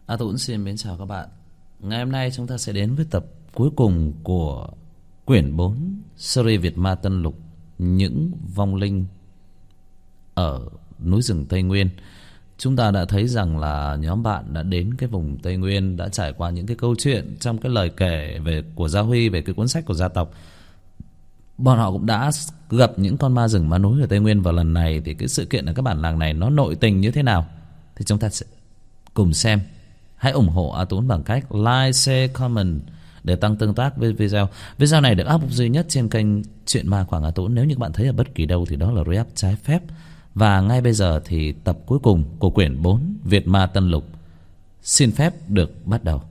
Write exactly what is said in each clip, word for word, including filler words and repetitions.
A Tuấn xin mến chào các bạn. Ngày hôm nay chúng ta sẽ đến với tập cuối cùng của quyển bốn series Việt Ma Tân Lục, những vong linh ở núi rừng Tây Nguyên. Chúng ta đã thấy rằng là nhóm bạn đã đến cái vùng Tây Nguyên, đã trải qua những cái câu chuyện trong cái lời kể về của Gia Huy về cái cuốn sách của gia tộc. Bọn họ cũng đã gặp những con ma rừng ma núi ở Tây Nguyên, và lần này thì cái sự kiện ở các bản làng này nó nội tình như thế nào thì chúng ta sẽ cùng xem. Hãy ủng hộ A Tuấn bằng cách like, share, comment để tăng tương tác với video. Video này được up duy nhất trên kênh Chuyện Ma Quảng A Tuấn. Nếu như các bạn thấy ở bất kỳ đâu thì đó là re-up trái phép. Và ngay bây giờ thì tập cuối cùng của quyển bốn Việt Ma Tân Lục xin phép được bắt đầu.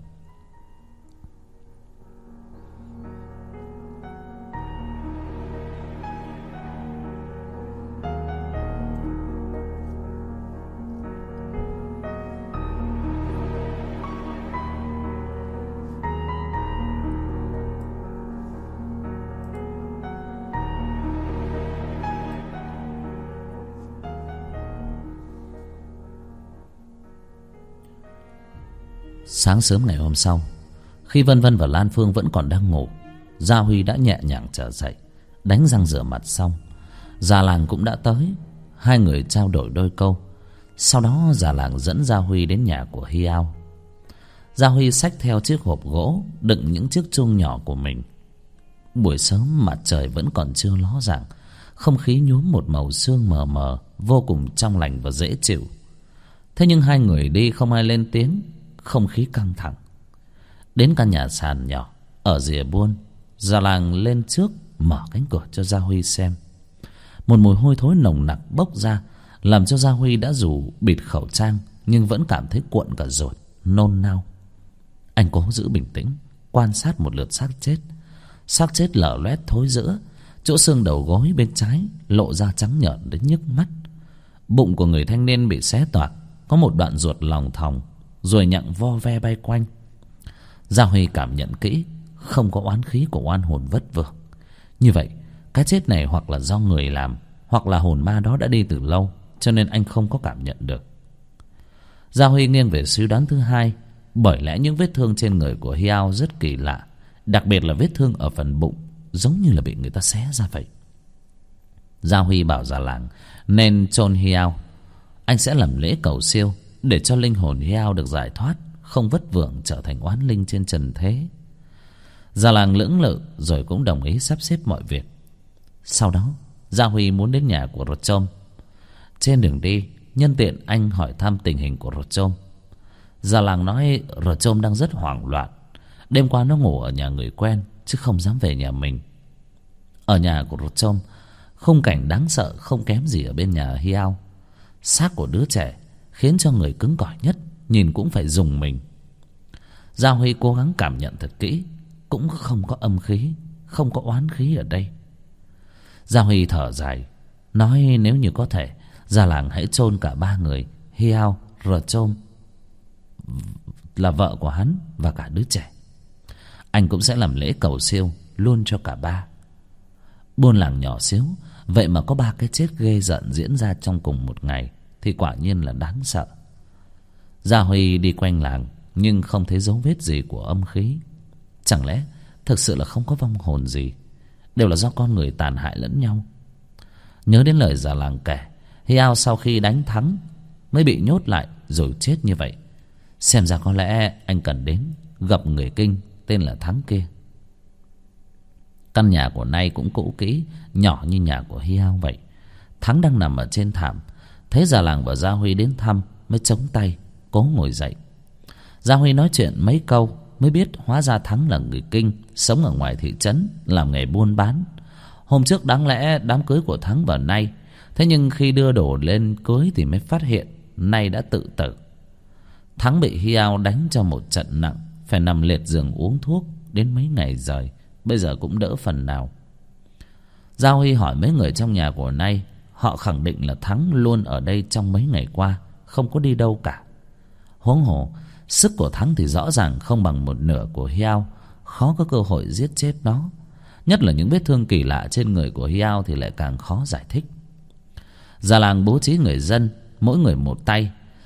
Sáng sớm ngày hôm sau, khi Vân Vân và Lan Phương vẫn còn đang ngủ, Gia Huy đã nhẹ nhàng trở dậy, đánh răng rửa mặt xong. Già làng cũng đã tới. Hai người trao đổi đôi câu. Sau đó già làng dẫn Gia Huy đến nhà của Hiao. Gia Huy xách theo chiếc hộp gỗ đựng những chiếc chuông nhỏ của mình. Buổi sớm mặt trời vẫn còn chưa ló dạng, không khí nhuốm một màu sương mờ mờ, vô cùng trong lành và dễ chịu. Thế nhưng hai người đi không ai lên tiếng, không khí căng thẳng. Đến căn nhà sàn nhỏ ở rìa buôn, già làng lên trước mở cánh cửa cho Gia Huy xem. Một mùi hôi thối nồng nặc bốc ra, làm cho Gia Huy đã dù bịt khẩu trang nhưng vẫn cảm thấy cuộn cả ruột, nôn nao. Anh cố giữ bình tĩnh, quan sát một lượt xác chết. Xác chết lở loét thối rữa, chỗ xương đầu gối bên trái lộ ra trắng nhợt đến nhức mắt. Bụng của người thanh niên bị xé toạc, có một đoạn ruột lòng thòng rồi nhặng vo ve bay quanh. Gia Huy cảm nhận kỹ, không có oán khí của oan hồn vất vưởng. Như vậy cái chết này hoặc là do người làm, hoặc là hồn ma đó đã đi từ lâu, cho nên anh không có cảm nhận được. Gia Huy nghiêng về suy đoán thứ hai, bởi lẽ những vết thương trên người của Hiao rất kỳ lạ, đặc biệt là vết thương ở phần bụng, giống như là bị người ta xé ra vậy. Gia Huy bảo già làng nên chôn Hiao. Anh sẽ làm lễ cầu siêu để cho linh hồn Hiao được giải thoát, không vất vưởng trở thành oán linh trên trần thế. Già làng lưỡng lự rồi cũng đồng ý sắp xếp mọi việc. Sau đó Gia Huy muốn đến nhà của Rột Trôm. Trên đường đi, nhân tiện anh hỏi thăm tình hình của Rột Trôm. Già làng nói Rột Trôm đang rất hoảng loạn. Đêm qua nó ngủ ở nhà người quen, chứ không dám về nhà mình. Ở nhà của Rột Trôm, khung cảnh đáng sợ không kém gì ở bên nhà Hiao. Xác của đứa trẻ khiến cho người cứng cỏi nhất nhìn cũng phải rùng mình. Gia Huy cố gắng cảm nhận thật kỹ, cũng không có âm khí, không có oán khí ở đây. Gia Huy thở dài, nói nếu như có thể, già làng hãy chôn cả ba người, Hiao, Rột Trôm là vợ của hắn và cả đứa trẻ. Anh cũng sẽ làm lễ cầu siêu luôn cho cả ba. Buôn làng nhỏ xíu, vậy mà có ba cái chết ghê rợn diễn ra trong cùng một ngày thì quả nhiên là đáng sợ. Gia Huy đi quanh làng nhưng không thấy dấu vết gì của âm khí. Chẳng lẽ thực sự là không có vong hồn gì, đều là do con người tàn hại lẫn nhau? Nhớ đến lời già làng kể, Hiao sau khi đánh thắng mới bị nhốt lại rồi chết như vậy. Xem ra có lẽ anh cần đến gặp người kinh tên là Thắng kia. Căn nhà của Nay cũng cũ kỹ, nhỏ như nhà của Hiao vậy. Thắng đang nằm ở trên thảm, thấy già làng và Gia Huy đến thăm mới chống tay cố ngồi dậy. Gia Huy nói chuyện mấy câu mới biết hóa ra Thắng là người kinh, sống ở ngoài thị trấn, làm nghề buôn bán. Hôm trước đáng lẽ đám cưới của Thắng và Nay, thế nhưng khi đưa đồ lên cưới thì mới phát hiện Nay đã tự tử. Thắng bị Hiao đánh cho một trận nặng, phải nằm liệt giường uống thuốc đến mấy ngày rồi, bây giờ cũng đỡ phần nào. Gia Huy hỏi mấy người trong nhà của Nay, họ khẳng định là Thắng luôn ở đây trong mấy ngày qua, không có đi đâu cả. Huống hồ sức của Thắng thì rõ ràng không bằng một nửa của Hiao, khó có cơ hội giết chết nó. Nhất là những vết thương kỳ lạ trên người của Hiao thì lại càng khó giải thích. Già làng bố trí người dân mỗi người một tay,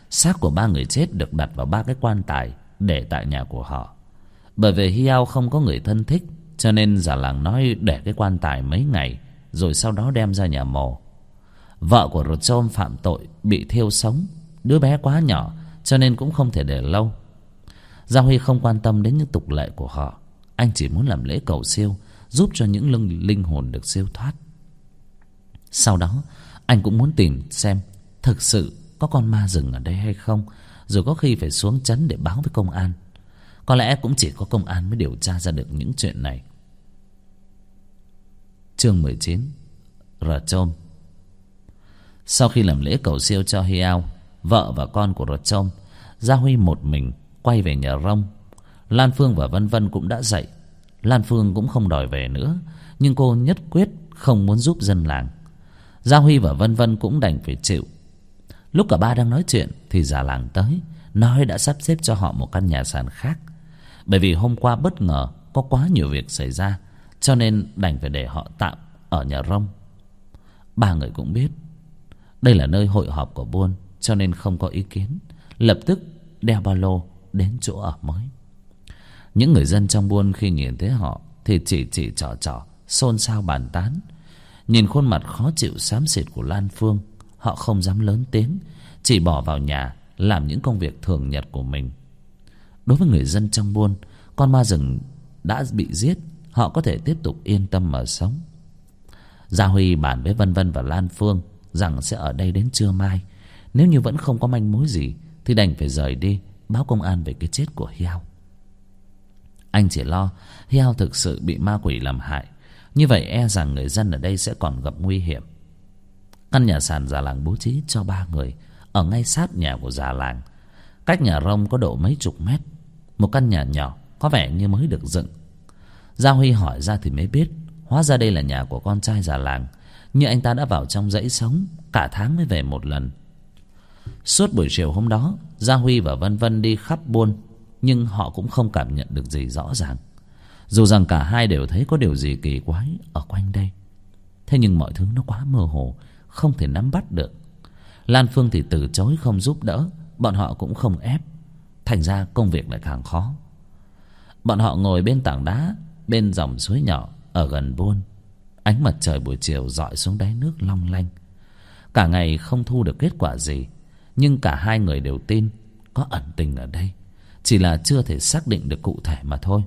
Xác của ba người chết được đặt vào ba cái quan tài để tại nhà của họ. Bởi vì Hiao không có người thân thích, cho nên già làng nói để cái quan tài mấy ngày rồi sau đó đem ra nhà mồ. Vợ của Rachom phạm tội bị thiêu sống, đứa bé quá nhỏ cho nên cũng không thể để lâu. Gia Huy không quan tâm đến những tục lệ của họ, anh chỉ muốn làm lễ cầu siêu, giúp cho những linh, linh hồn được siêu thoát. Sau đó anh cũng muốn tìm xem thực sự có con ma rừng ở đây hay không, rồi có khi phải xuống trấn để báo với công an. Có lẽ cũng chỉ có công an mới điều tra ra được những chuyện này. Chương mười chín. Rachom. Sau khi làm lễ cầu siêu cho Hiao, vợ và con của Rachom, Gia Huy một mình quay về nhà Rông. Lan Phương và Vân Vân cũng đã dậy. Lan Phương cũng không đòi về nữa, nhưng cô nhất quyết không muốn giúp dân làng. Gia Huy và Vân Vân cũng đành phải chịu. Lúc cả ba đang nói chuyện thì già làng tới, nói đã sắp xếp cho họ một căn nhà sàn khác. Bởi vì hôm qua bất ngờ có quá nhiều việc xảy ra, cho nên đành phải để họ tạm ở nhà Rông. Ba người cũng biết đây là nơi hội họp của buôn, cho nên không có ý kiến, lập tức đeo ba lô đến chỗ ở mới. Những người dân trong buôn khi nhìn thấy họ thì chỉ chỉ trò trò, xôn xao bàn tán. Nhìn khuôn mặt khó chịu xám xịt của Lan Phương, họ không dám lớn tiếng, chỉ bỏ vào nhà làm những công việc thường nhật của mình. Đối với người dân trong buôn, con ma rừng đã bị giết, họ có thể tiếp tục yên tâm mà sống. Gia Huy bàn với Vân Vân và Lan Phương rằng sẽ ở đây đến trưa mai. Nếu như vẫn không có manh mối gì thì đành phải rời đi, báo công an về cái chết của Hiao. Anh chỉ lo Hiao thực sự bị ma quỷ làm hại, như vậy e rằng người dân ở đây sẽ còn gặp nguy hiểm. Căn nhà sàn già làng bố trí cho ba người ở ngay sát nhà của già làng, cách nhà Rông có độ mấy chục mét. Một căn nhà nhỏ có vẻ như mới được dựng. Gia Huy hỏi ra thì mới biết, hóa ra đây là nhà của con trai già làng, nhưng anh ta đã vào trong dãy sống, cả tháng mới về một lần. Suốt buổi chiều hôm đó, Gia Huy và Vân Vân đi khắp buôn, nhưng họ cũng không cảm nhận được gì rõ ràng, dù rằng cả hai đều thấy có điều gì kỳ quái ở quanh đây. Thế nhưng mọi thứ nó quá mơ hồ, không thể nắm bắt được. Lan Phương thì từ chối không giúp đỡ, bọn họ cũng không ép, thành ra công việc lại càng khó. Bọn họ ngồi bên tảng đá bên dòng suối nhỏ ở gần buôn. Ánh mặt trời buổi chiều rọi xuống đáy nước long lanh. Cả ngày không thu được kết quả gì, nhưng cả hai người đều tin có ẩn tình ở đây, chỉ là chưa thể xác định được cụ thể mà thôi.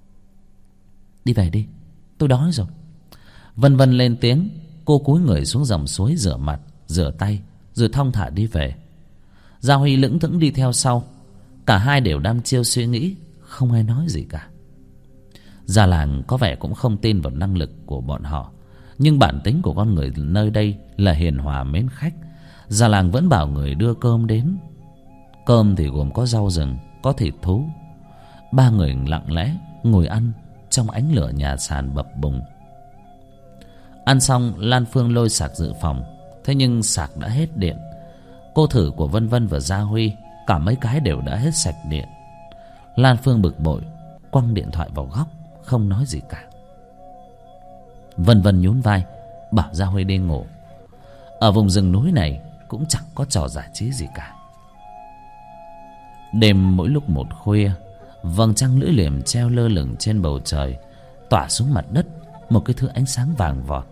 Đi về đi, tôi đói rồi. Vân Vân lên tiếng. Cô cúi người xuống dòng suối rửa mặt, rửa tay, rồi thong thả đi về. Gia Huy lững thững đi theo sau. Cả hai đều đăm chiêu suy nghĩ, không ai nói gì cả. Già làng có vẻ cũng không tin vào năng lực của bọn họ, nhưng bản tính của con người nơi đây là hiền hòa mến khách. Già làng vẫn bảo người đưa cơm đến. Cơm thì gồm có rau rừng, có thịt thú. Ba người lặng lẽ ngồi ăn trong ánh lửa nhà sàn bập bùng. Ăn xong, Lan Phương lôi sạc dự phòng, thế nhưng sạc đã hết điện. Cô thử của Vân Vân và Gia Huy, cả mấy cái đều đã hết sạch điện. Lan Phương bực bội, quăng điện thoại vào góc, không nói gì cả. Vân Vân nhún vai, bảo Gia Huy đi ngủ. Ở vùng rừng núi này cũng chẳng có trò giải trí gì cả. Đêm mỗi lúc một khuya, vầng trăng lưỡi liềm treo lơ lửng trên bầu trời, tỏa xuống mặt đất một cái thứ ánh sáng vàng vọt.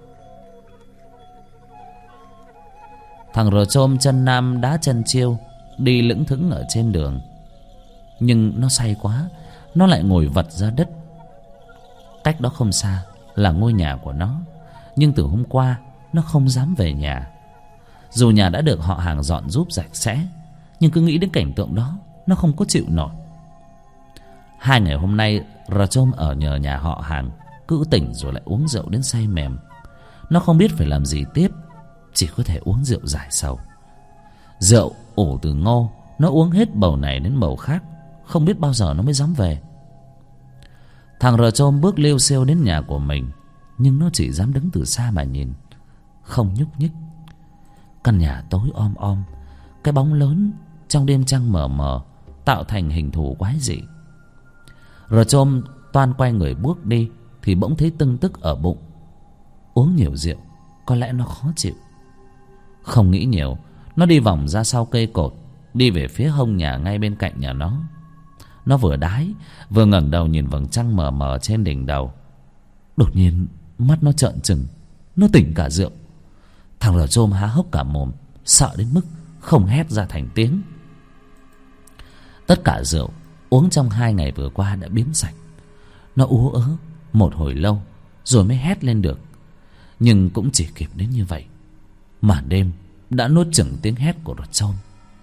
Thằng Rachom chân nam đá chân chiêu đi lững thững ở trên đường, nhưng nó say quá, nó lại ngồi vật ra đất. Cách đó không xa là ngôi nhà của nó, nhưng từ hôm qua nó không dám về nhà. Dù nhà đã được họ hàng dọn giúp sạch sẽ, nhưng cứ nghĩ đến cảnh tượng đó, nó không có chịu nổi. Hai ngày hôm nay Rachom ở nhờ nhà họ hàng, cứ tỉnh rồi lại uống rượu đến say mềm. Nó không biết phải làm gì tiếp, chỉ có thể uống rượu giải sầu. Rượu ủ từ ngô, nó uống hết bầu này đến bầu khác, không biết bao giờ nó mới dám về. Thằng Rachom bước liêu xiêu đến nhà của mình, nhưng nó chỉ dám đứng từ xa mà nhìn, không nhúc nhích. Căn nhà tối om om, cái bóng lớn trong đêm trăng mờ mờ tạo thành hình thù quái dị. Rachom toan quay người bước đi thì bỗng thấy tưng tức ở bụng. Uống nhiều rượu, có lẽ nó khó chịu. Không nghĩ nhiều, nó đi vòng ra sau cây cột, đi về phía hông nhà ngay bên cạnh nhà nó. Nó vừa đái vừa ngẩng đầu nhìn vầng trăng mờ mờ trên đỉnh đầu. Đột nhiên mắt nó trợn trừng, nó tỉnh cả rượu. Thằng Rờ Chôm há hốc cả mồm, sợ đến mức không hét ra thành tiếng. Tất cả rượu uống trong hai ngày vừa qua đã biến sạch. Nó ú ớ một hồi lâu rồi mới hét lên được, nhưng cũng chỉ kịp đến như vậy. Màn đêm đã nuốt chửng tiếng hét của Rờ Chôm.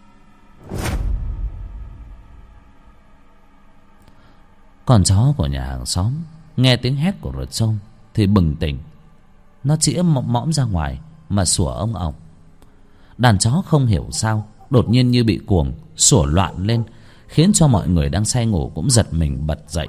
Con chó của nhà hàng xóm nghe tiếng hét của Rờ Chôm thì bừng tỉnh. Nó chĩa mõm mõm ra ngoài mà sủa ông ổng. Đàn chó không hiểu sao đột nhiên như bị cuồng, sủa loạn lên, khiến cho mọi người đang say ngủ cũng giật mình bật dậy.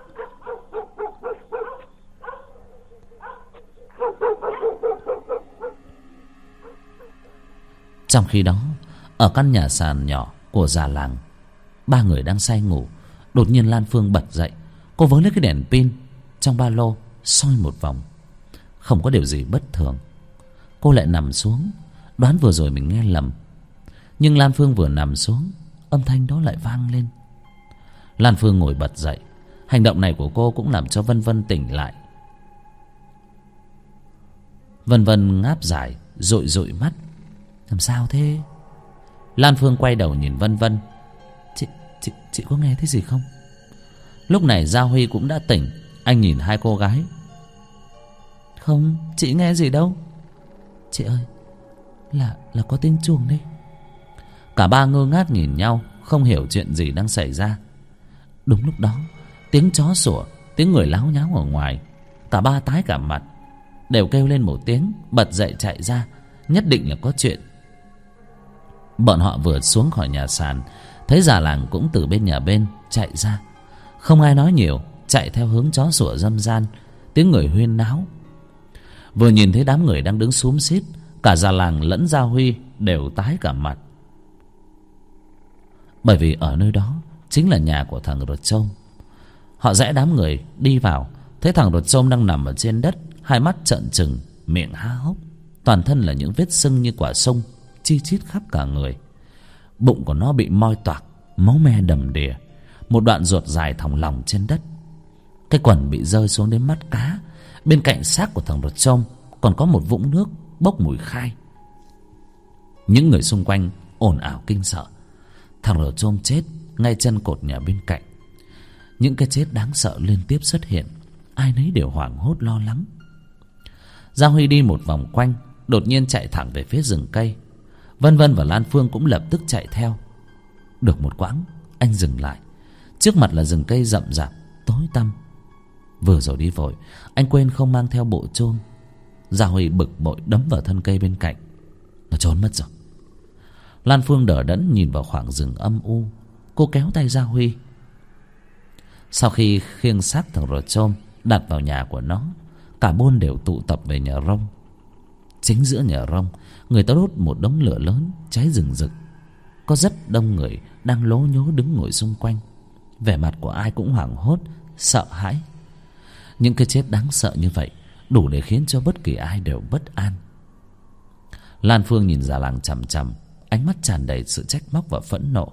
Trong khi đó, ở căn nhà sàn nhỏ của già làng, ba người đang say ngủ. Đột nhiên Lan Phương bật dậy. Cô với lấy cái đèn pin trong ba lô soi một vòng. Không có điều gì bất thường. Cô lại nằm xuống, đoán vừa rồi mình nghe lầm. Nhưng Lan Phương vừa nằm xuống, âm thanh đó lại vang lên. Lan Phương ngồi bật dậy. Hành động này của cô cũng làm cho Vân Vân tỉnh lại. Vân Vân ngáp dài, dụi dụi mắt. Làm sao thế? Lan Phương quay đầu nhìn Vân Vân. Chị, chị, chị có nghe thấy gì không? Lúc này Gia Huy cũng đã tỉnh. Anh nhìn hai cô gái. Không, chị nghe gì đâu. Chị ơi, là là có tiếng chuông đấy. Cả ba ngơ ngác nhìn nhau, không hiểu chuyện gì đang xảy ra. Đúng lúc đó, tiếng chó sủa, tiếng người láo nháo ở ngoài. Cả ba tái cả mặt, đều kêu lên một tiếng, bật dậy chạy ra. Nhất định là có chuyện. Bọn họ vừa xuống khỏi nhà sàn, thấy già làng cũng từ bên nhà bên chạy ra. Không ai nói nhiều, chạy theo hướng chó sủa râm ran, tiếng người huyên náo. Vừa nhìn thấy đám người đang đứng xúm xít, cả già làng lẫn Gia Huy đều tái cả mặt. Bởi vì ở nơi đó chính là nhà của thằng Rờ Chôm. Họ rẽ đám người đi vào, thấy thằng Rờ Chôm đang nằm ở trên đất, hai mắt trợn trừng, miệng há hốc, toàn thân là những vết sưng như quả sung, chi chít khắp cả người. Bụng của nó bị moi toạc, máu me đầm đìa, một đoạn ruột dài thòng lòng trên đất. Cái quần bị rơi xuống đến mắt cá. Bên cạnh xác của thằng Rờ Chôm còn có một vũng nước bốc mùi khai. Những người xung quanh ồn ào kinh sợ. Thằng Rờ Chôm chết ngay chân cột nhà bên cạnh. Những cái chết đáng sợ liên tiếp xuất hiện. Ai nấy đều hoảng hốt lo lắng. Gia Huy đi một vòng quanh, đột nhiên chạy thẳng về phía rừng cây. Vân Vân và Lan Phương cũng lập tức chạy theo. Được một quãng, anh dừng lại. Trước mặt là rừng cây rậm rạp, tối tăm. Vừa rồi đi vội, anh quên không mang theo bộ chôn. Gia Huy bực bội đấm vào thân cây bên cạnh. Nó trốn mất rồi. Lan Phương đờ đẫn nhìn vào khoảng rừng âm u. Cô kéo tay Gia Huy. Sau khi khiêng xác thằng Rờ Chôm đặt vào nhà của nó, cả buôn đều tụ tập về nhà rông. Chính giữa nhà rông, người ta đốt một đống lửa lớn cháy rừng rực. Có rất đông người đang lố nhố đứng ngồi xung quanh. Vẻ mặt của ai cũng hoảng hốt, sợ hãi. Những cái chết đáng sợ như vậy đủ để khiến cho bất kỳ ai đều bất an. Lan Phương nhìn già làng chằm chằm, ánh mắt tràn đầy sự trách móc và phẫn nộ.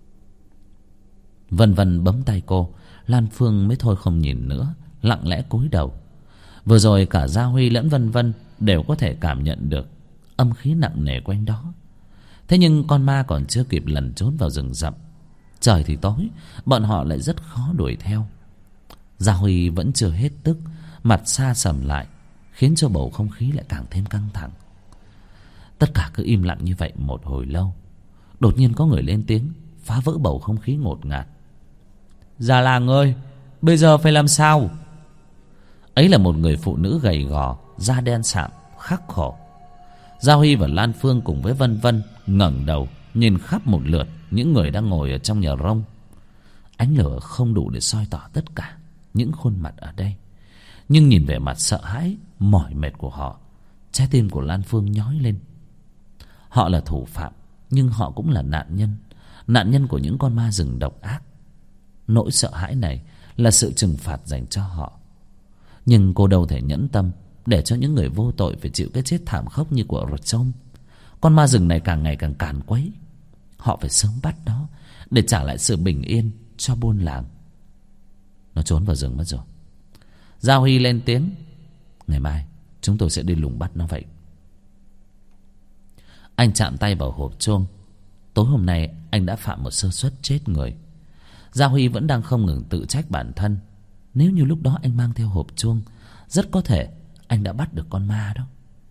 Vân Vân bấm tay cô. Lan Phương mới thôi không nhìn nữa, lặng lẽ cúi đầu. Vừa rồi cả Gia Huy lẫn Vân Vân đều có thể cảm nhận được âm khí nặng nề quanh đó. Thế nhưng con ma còn chưa kịp lẩn trốn vào rừng rậm. Trời thì tối, bọn họ lại rất khó đuổi theo. Gia Huy vẫn chưa hết tức, mặt xa sầm lại, khiến cho bầu không khí lại càng thêm căng thẳng. Tất cả cứ im lặng như vậy một hồi lâu. Đột nhiên có người lên tiếng, phá vỡ bầu không khí ngột ngạt. Già làng ơi, bây giờ phải làm sao? Ấy là một người phụ nữ gầy gò, da đen sạm, khắc khổ. Gia Huy và Lan Phương cùng với Vân Vân ngẩng đầu nhìn khắp một lượt những người đang ngồi ở trong nhà rông. Ánh lửa không đủ để soi tỏ tất cả những khuôn mặt ở đây, nhưng nhìn vẻ mặt sợ hãi, mỏi mệt của họ, trái tim của Lan Phương nhói lên. Họ là thủ phạm, nhưng họ cũng là nạn nhân, nạn nhân của những con ma rừng độc ác. Nỗi sợ hãi này là sự trừng phạt dành cho họ. Nhưng cô đâu thể nhẫn tâm để cho những người vô tội phải chịu cái chết thảm khốc như của Rờ Chôm. Con ma rừng này càng ngày càng càn quấy. Họ phải sớm bắt nó để trả lại sự bình yên cho buôn làng. Nó trốn vào rừng mất rồi. Gia Huy lên tiếng: ngày mai chúng tôi sẽ đi lùng bắt nó vậy. Anh chạm tay vào hộp chuông. Tối hôm nay anh đã phạm một sơ suất chết người. Gia Huy vẫn đang không ngừng tự trách bản thân. Nếu như lúc đó anh mang theo hộp chuông, rất có thể anh đã bắt được con ma đó.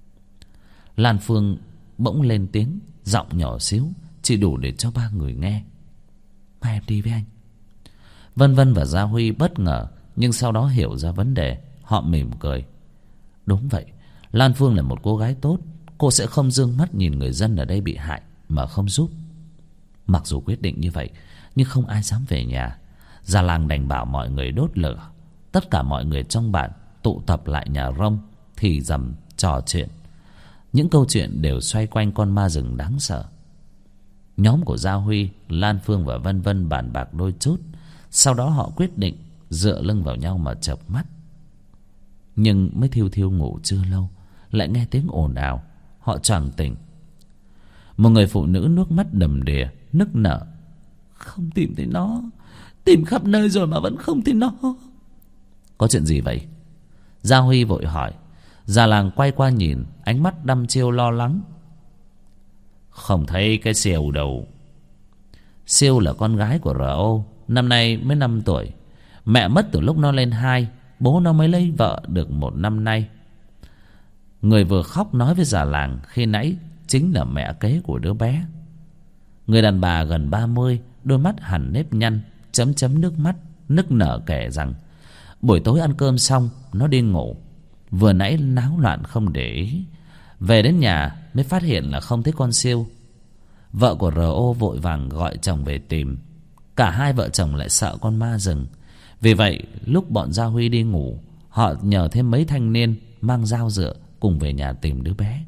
Lan Phương bỗng lên tiếng, giọng nhỏ xíu, chỉ đủ để cho ba người nghe: mai em đi với anh. Vân Vân và Gia Huy bất ngờ, nhưng sau đó hiểu ra vấn đề. Họ mỉm cười. Đúng vậy, Lan Phương là một cô gái tốt. Cô sẽ không dương mắt nhìn người dân ở đây bị hại mà không giúp. Mặc dù quyết định như vậy, nhưng không ai dám về nhà. Già làng đành bảo mọi người đốt lửa. Tất cả mọi người trong bản tụ tập lại nhà Rông, thì dầm trò chuyện. Những câu chuyện đều xoay quanh con ma rừng đáng sợ. Nhóm của Gia Huy, Lan Phương và Vân Vân bàn bạc đôi chút. Sau đó họ quyết định dựa lưng vào nhau mà chợp mắt. Nhưng mới thiêu thiêu ngủ chưa lâu, lại nghe tiếng ồn ào. Họ choàng tỉnh. Một người phụ nữ nước mắt đầm đìa, nức nở: không tìm thấy nó, tìm khắp nơi rồi mà vẫn không thấy nó. Có chuyện gì vậy? Gia Huy vội hỏi. Già làng quay qua nhìn, ánh mắt đăm chiêu lo lắng. Không thấy cái Siêu đâu. Siêu là con gái của rờ ô, năm nay mới năm tuổi. Mẹ mất từ lúc nó lên hai, bố nó mới lấy vợ được một năm nay. Người vừa khóc nói với già làng khi nãy chính là mẹ kế của đứa bé. Người đàn bà gần ba mươi, đôi mắt hằn nếp nhăn, chấm chấm nước mắt, nức nở kể rằng buổi tối ăn cơm xong nó đi ngủ. Vừa nãy náo loạn không để ý, về đến nhà mới phát hiện là không thấy con Siêu. Vợ của rờ ô vội vàng gọi chồng về tìm. Cả hai vợ chồng lại sợ con ma rừng. Vì vậy lúc bọn Gia Huy đi ngủ, họ nhờ thêm mấy thanh niên mang dao dựa cùng về nhà tìm đứa bé.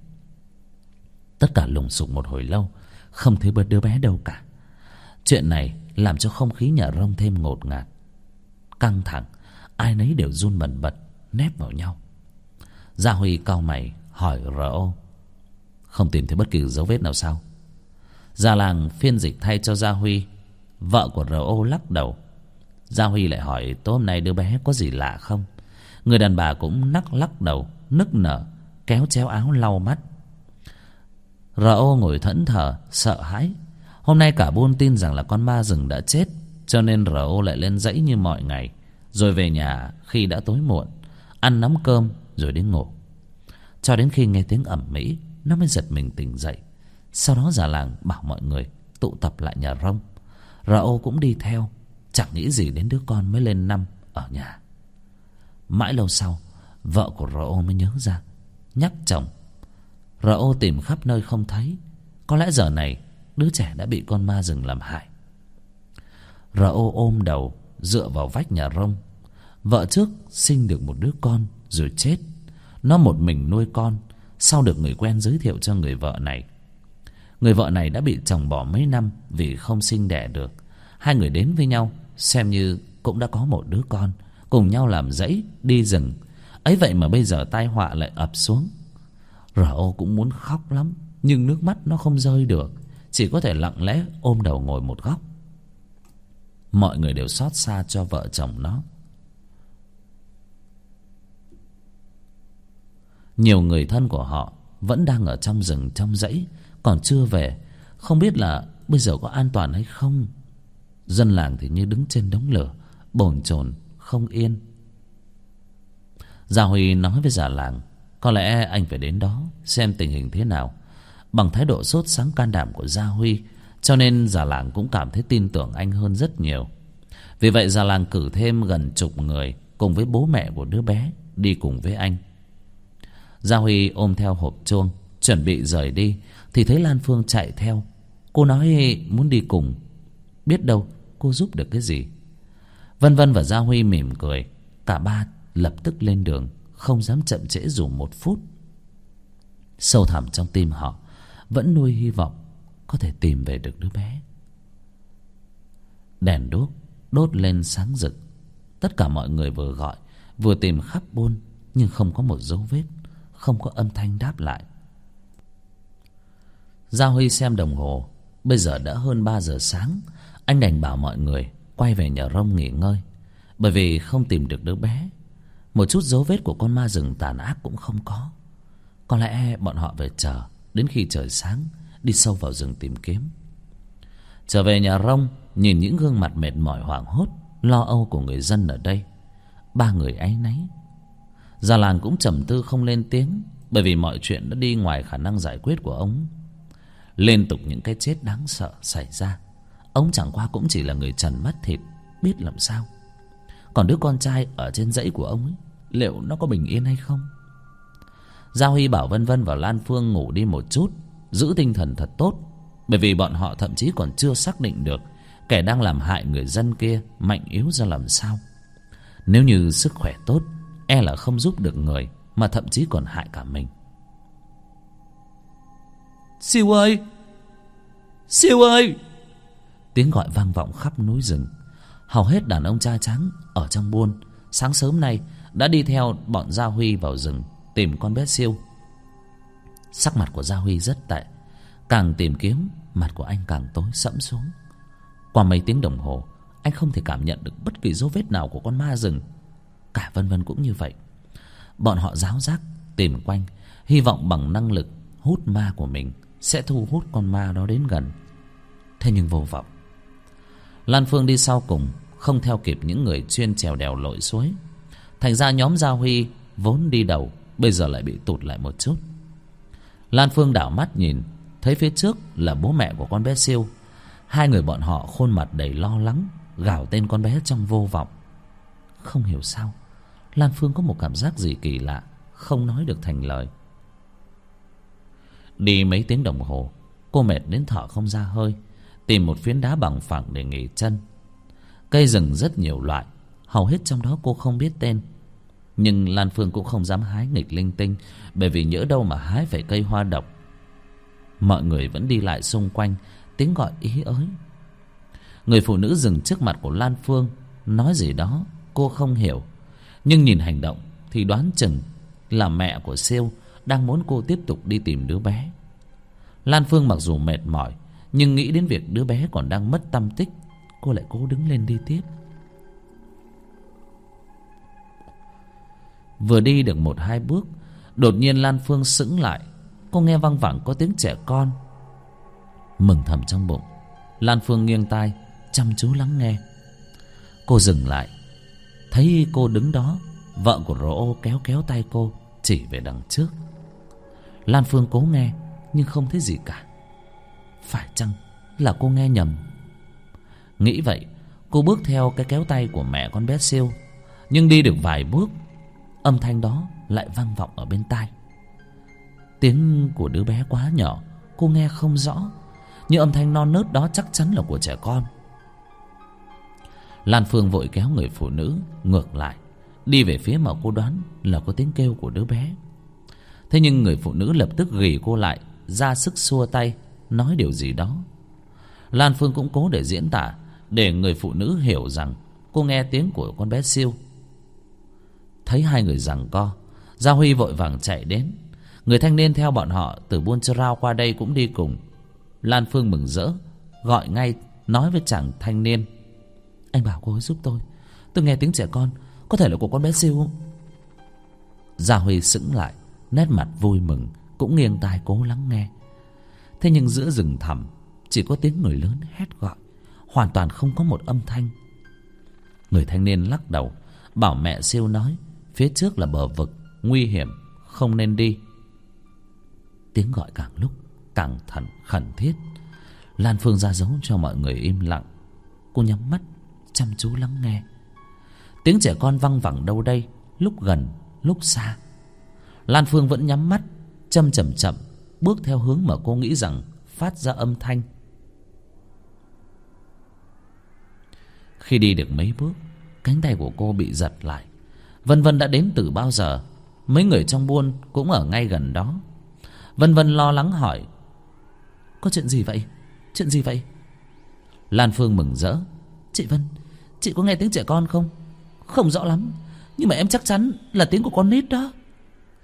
Tất cả lùng sục một hồi lâu, không thấy bớt đứa bé đâu cả. Chuyện này làm cho không khí nhà Rông thêm ngột ngạt, căng thẳng. Ai nấy đều run bần bật, nép vào nhau. Gia Huy cau mày hỏi rờ ô: không tìm thấy bất kỳ dấu vết nào sao? Già làng phiên dịch thay cho Gia Huy. Vợ của rờ ô lắc đầu. Gia Huy lại hỏi tối hôm nay đứa bé có gì lạ không? Người đàn bà cũng nắc lắc đầu, nức nở, kéo chéo áo lau mắt. rờ ô ngồi thẫn thờ, sợ hãi. Hôm nay cả buôn tin rằng là con ma rừng đã chết, cho nên rờ ô lại lên dãy như mọi ngày, rồi về nhà khi đã tối muộn, ăn nắm cơm rồi đến ngủ. Cho đến khi nghe tiếng ầm ĩ, nó mới giật mình tỉnh dậy. Sau đó già làng bảo mọi người tụ tập lại nhà Rông. rờ ô cũng đi theo, chẳng nghĩ gì đến đứa con mới lên năm ở nhà. Mãi lâu sau, vợ của rờ ô mới nhớ ra, nhắc chồng. rờ ô tìm khắp nơi không thấy. Có lẽ giờ này đứa trẻ đã bị con ma rừng làm hại. rờ ô ôm đầu dựa vào vách nhà Rông. Vợ trước sinh được một đứa con rồi chết. Nó một mình nuôi con, sau được người quen giới thiệu cho người vợ này. Người vợ này đã bị chồng bỏ mấy năm vì không sinh đẻ được. Hai người đến với nhau, xem như cũng đã có một đứa con, cùng nhau làm dãy, đi rừng. Ấy vậy mà bây giờ tai họa lại ập xuống. rờ ô cũng muốn khóc lắm, nhưng nước mắt nó không rơi được, chỉ có thể lặng lẽ ôm đầu ngồi một góc. Mọi người đều xót xa cho vợ chồng nó. Nhiều người thân của họ vẫn đang ở trong rừng trong dãy, còn chưa về. Không biết là bây giờ có an toàn hay không. Dân làng thì như đứng trên đống lửa, bồn chồn không yên. Gia Huy nói với già làng có lẽ anh phải đến đó xem tình hình thế nào. Bằng thái độ sốt sắng can đảm của Gia Huy, cho nên già làng cũng cảm thấy tin tưởng anh hơn rất nhiều. Vì vậy già làng cử thêm gần chục người cùng với bố mẹ của đứa bé đi cùng với anh. Gia Huy ôm theo hộp chuông chuẩn bị rời đi thì thấy Lan Phương chạy theo. Cô nói muốn đi cùng, biết đâu cô giúp được cái gì. Vân Vân và Gia Huy mỉm cười. Cả ba lập tức lên đường, không dám chậm trễ dù một phút. Sâu thẳm trong tim họ vẫn nuôi hy vọng có thể tìm về được đứa bé. Đèn đuốc đốt lên sáng rực. Tất cả mọi người vừa gọi vừa tìm khắp buôn, nhưng không có một dấu vết, không có âm thanh đáp lại. Gia Huy xem đồng hồ, Bây giờ đã hơn ba giờ sáng. Anh đành bảo mọi người quay về nhà Rông nghỉ ngơi, bởi vì không tìm được đứa bé. Một chút dấu vết của con ma rừng tàn ác cũng không có. Có lẽ bọn họ phải chờ đến khi trời sáng, đi sâu vào rừng tìm kiếm. Trở về nhà Rông, nhìn những gương mặt mệt mỏi hoảng hốt lo âu của người dân ở đây, ba người áy náy. Già làng cũng trầm tư không lên tiếng, bởi vì mọi chuyện đã đi ngoài khả năng giải quyết của ông. Liên tục những cái chết đáng sợ xảy ra, ông chẳng qua cũng chỉ là người trần mắt thịt, biết làm sao. Còn đứa con trai ở trên dãy của ông ấy, liệu nó có bình yên hay không? Gia Huy bảo Vân Vân và Lan Phương ngủ đi một chút, giữ tinh thần thật tốt, bởi vì bọn họ thậm chí còn chưa xác định được kẻ đang làm hại người dân kia mạnh yếu ra làm sao. Nếu như sức khỏe tốt, e là không giúp được người, mà thậm chí còn hại cả mình. Siêu ơi! Siêu ơi! Tiếng gọi vang vọng khắp núi rừng. Hầu hết đàn ông trai trắng ở trong buôn sáng sớm nay đã đi theo bọn Gia Huy vào rừng tìm con bé Siêu. Sắc mặt của Gia Huy rất tệ, càng tìm kiếm mặt của anh càng tối sẫm xuống. Qua mấy tiếng đồng hồ, anh không thể cảm nhận được bất kỳ dấu vết nào của con ma rừng. Cả Vân Vân cũng như vậy. Bọn họ ráo rác tìm quanh, hy vọng bằng năng lực hút ma của mình sẽ thu hút con ma đó đến gần. Thế nhưng vô vọng. Lan Phương đi sau cùng, không theo kịp những người chuyên trèo đèo lội suối. Thành ra nhóm Gia Huy vốn đi đầu, bây giờ lại bị tụt lại một chút. Lan Phương đảo mắt nhìn, thấy phía trước là bố mẹ của con bé Siêu. Hai người bọn họ khuôn mặt đầy lo lắng, gào tên con bé trong vô vọng. Không hiểu sao, Lan Phương có một cảm giác gì kỳ lạ, không nói được thành lời. Đi mấy tiếng đồng hồ, cô mệt đến thở không ra hơi, tìm một phiến đá bằng phẳng để nghỉ chân. Cây rừng rất nhiều loại, hầu hết trong đó cô không biết tên. Nhưng Lan Phương cũng không dám hái nghịch linh tinh, bởi vì nhỡ đâu mà hái phải cây hoa độc. Mọi người vẫn đi lại xung quanh, tiếng gọi ý ới. Người phụ nữ dừng trước mặt của Lan Phương, nói gì đó cô không hiểu, nhưng nhìn hành động thì đoán chừng là mẹ của Siêu đang muốn cô tiếp tục đi tìm đứa bé. Lan Phương mặc dù mệt mỏi, nhưng nghĩ đến việc đứa bé còn đang mất tăm tích, cô lại cố đứng lên đi tiếp. Vừa đi được một hai bước, đột nhiên Lan Phương sững lại. Cô nghe văng vẳng có tiếng trẻ con. Mừng thầm trong bụng, Lan Phương nghiêng tai chăm chú lắng nghe. Cô dừng lại, thấy cô đứng đó, vợ của Rô Ô kéo kéo tay cô chỉ về đằng trước. Lan Phương cố nghe nhưng không thấy gì cả. Phải chăng là cô nghe nhầm? Nghĩ vậy, cô bước theo cái kéo tay của mẹ con bé Siêu. Nhưng đi được vài bước, âm thanh đó lại vang vọng ở bên tai. Tiếng của đứa bé quá nhỏ, cô nghe không rõ, nhưng âm thanh non nớt đó chắc chắn là của trẻ con. Lan Phương vội kéo người phụ nữ ngược lại, đi về phía mà cô đoán là có tiếng kêu của đứa bé. Thế nhưng người phụ nữ lập tức ghì cô lại, ra sức xua tay, nói điều gì đó. Lan Phương cũng cố để diễn tả, để người phụ nữ hiểu rằng cô nghe tiếng của con bé Siêu. Thấy hai người giằng co, Gia Huy vội vàng chạy đến. Người thanh niên theo bọn họ từ Buôn Chơ Rao qua đây cũng đi cùng. Lan Phương mừng rỡ, gọi ngay, nói với chàng thanh niên: Anh bảo cô ấy giúp tôi, tôi nghe tiếng trẻ con, có thể là của con bé Siêu. Gia Huy sững lại, nét mặt vui mừng, cũng nghiêng tai cố lắng nghe. Thế nhưng giữa rừng thẳm chỉ có tiếng người lớn hét gọi, hoàn toàn không có một âm thanh. Người thanh niên lắc đầu, bảo mẹ Siêu nói phía trước là bờ vực, nguy hiểm, không nên đi. Tiếng gọi càng lúc càng thẩn khẩn thiết. Lan Phương ra dấu cho mọi người im lặng. Cô nhắm mắt chăm chú lắng nghe. Tiếng trẻ con văng vẳng đâu đây, lúc gần lúc xa. Lan Phương vẫn nhắm mắt, chậm chậm chậm bước theo hướng mà cô nghĩ rằng phát ra âm thanh. Khi đi được mấy bước, cánh tay của cô bị giật lại. Vân Vân đã đến từ bao giờ? Mấy người trong buôn cũng ở ngay gần đó. Vân Vân lo lắng hỏi: Có chuyện gì vậy? Chuyện gì vậy? Lan Phương mừng rỡ: Chị Vân, chị có nghe tiếng trẻ con không? Không rõ lắm, nhưng mà em chắc chắn là tiếng của con nít đó.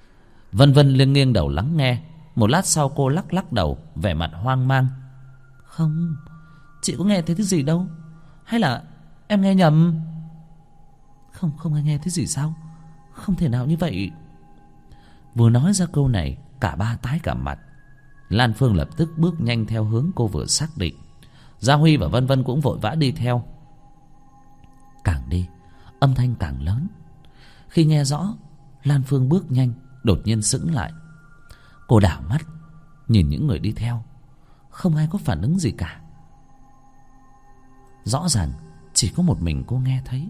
Vân Vân liền nghiêng đầu lắng nghe. Một lát sau cô lắc lắc đầu, vẻ mặt hoang mang: Không, chị có nghe thấy thứ gì đâu. Hay là em nghe nhầm? Không, không ai nghe thấy gì sao? Không thể nào như vậy. Vừa nói ra câu này, cả ba tái cả mặt. Lan Phương lập tức bước nhanh theo hướng cô vừa xác định. Gia Huy và Vân Vân cũng vội vã đi theo. Càng đi, âm thanh càng lớn. Khi nghe rõ, Lan Phương bước nhanh, đột nhiên sững lại. Cô đảo mắt nhìn những người đi theo, không ai có phản ứng gì cả. Rõ ràng chỉ có một mình cô nghe thấy.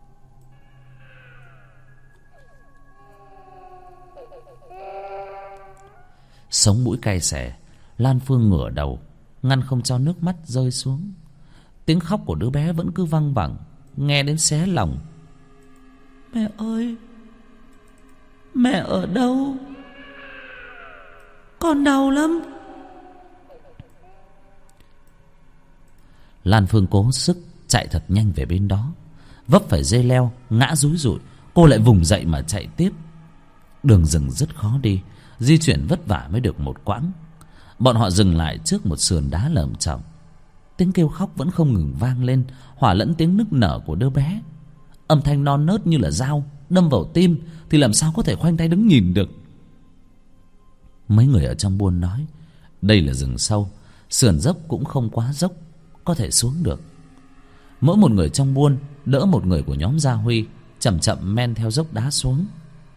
Sống mũi cay xè, Lan Phương ngửa đầu ngăn không cho nước mắt rơi xuống. Tiếng khóc của đứa bé vẫn cứ văng vẳng, nghe đến xé lòng. Mẹ ơi, mẹ ở đâu? Con đau lắm. Lan Phương cố sức chạy thật nhanh về bên đó, vấp phải dây leo, ngã rúi rụi. Cô lại vùng dậy mà chạy tiếp. Đường rừng rất khó đi, di chuyển vất vả mới được một quãng. Bọn họ dừng lại trước một sườn đá lởm chởm. Tiếng kêu khóc vẫn không ngừng vang lên, hòa lẫn tiếng nức nở của đứa bé. Âm thanh non nớt như là dao đâm vào tim, thì làm sao có thể khoanh tay đứng nhìn được. Mấy người ở trong buôn nói đây là rừng sâu, sườn dốc cũng không quá dốc, có thể xuống được. Mỗi một người trong buôn đỡ một người của nhóm Gia Huy, chậm chậm men theo dốc đá xuống.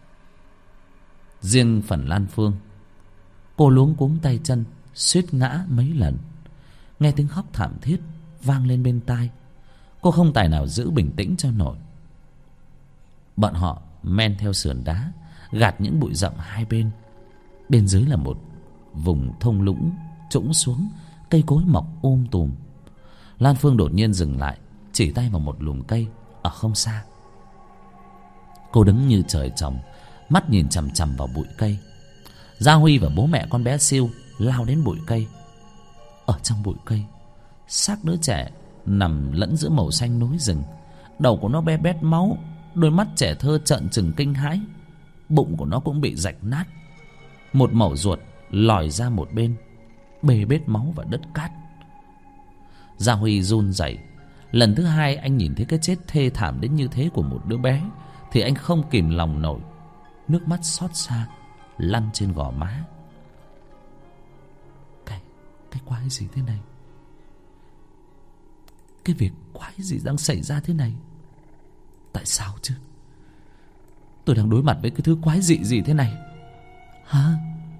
Riêng phần Lan Phương, cô luống cuống tay chân, suýt ngã mấy lần. Nghe tiếng khóc thảm thiết vang lên bên tai, cô không tài nào giữ bình tĩnh cho nổi. Bọn họ men theo sườn đá, gạt những bụi rậm hai bên. Bên dưới là một vùng thung lũng trũng xuống, cây cối mọc um tùm. Lan Phương đột nhiên dừng lại, chỉ tay vào một lùm cây ở không xa. Cô đứng như trời trồng, mắt nhìn chằm chằm vào bụi cây. Gia Huy và bố mẹ con bé Siêu lao đến bụi cây. Ở trong bụi cây, xác đứa trẻ nằm lẫn giữa màu xanh núi rừng. Đầu của nó be bét máu, đôi mắt trẻ thơ trợn trừng kinh hãi. Bụng của nó cũng bị rạch nát, một mẩu ruột lòi ra một bên, bê bết máu và đất cát. Gia Huy run rẩy. Lần thứ hai anh nhìn thấy cái chết thê thảm đến như thế của một đứa bé, thì anh không kìm lòng nổi, nước mắt xót xa lăn trên gò má. Cái, cái quái gì thế này? Cái việc quái gì đang xảy ra thế này? Tại sao chứ? Tôi đang đối mặt với cái thứ quái dị gì thế này? Hả?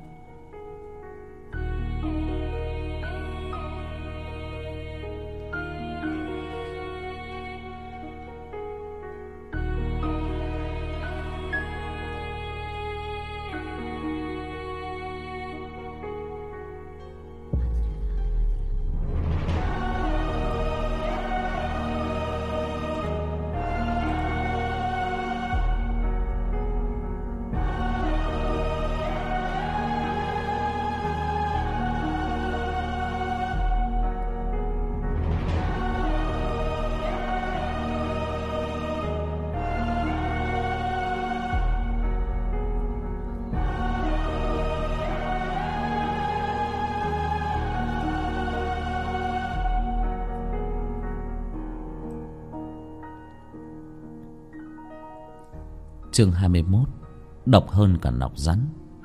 Chương hai mươi mốt. Độc hơn cả nọc rắn.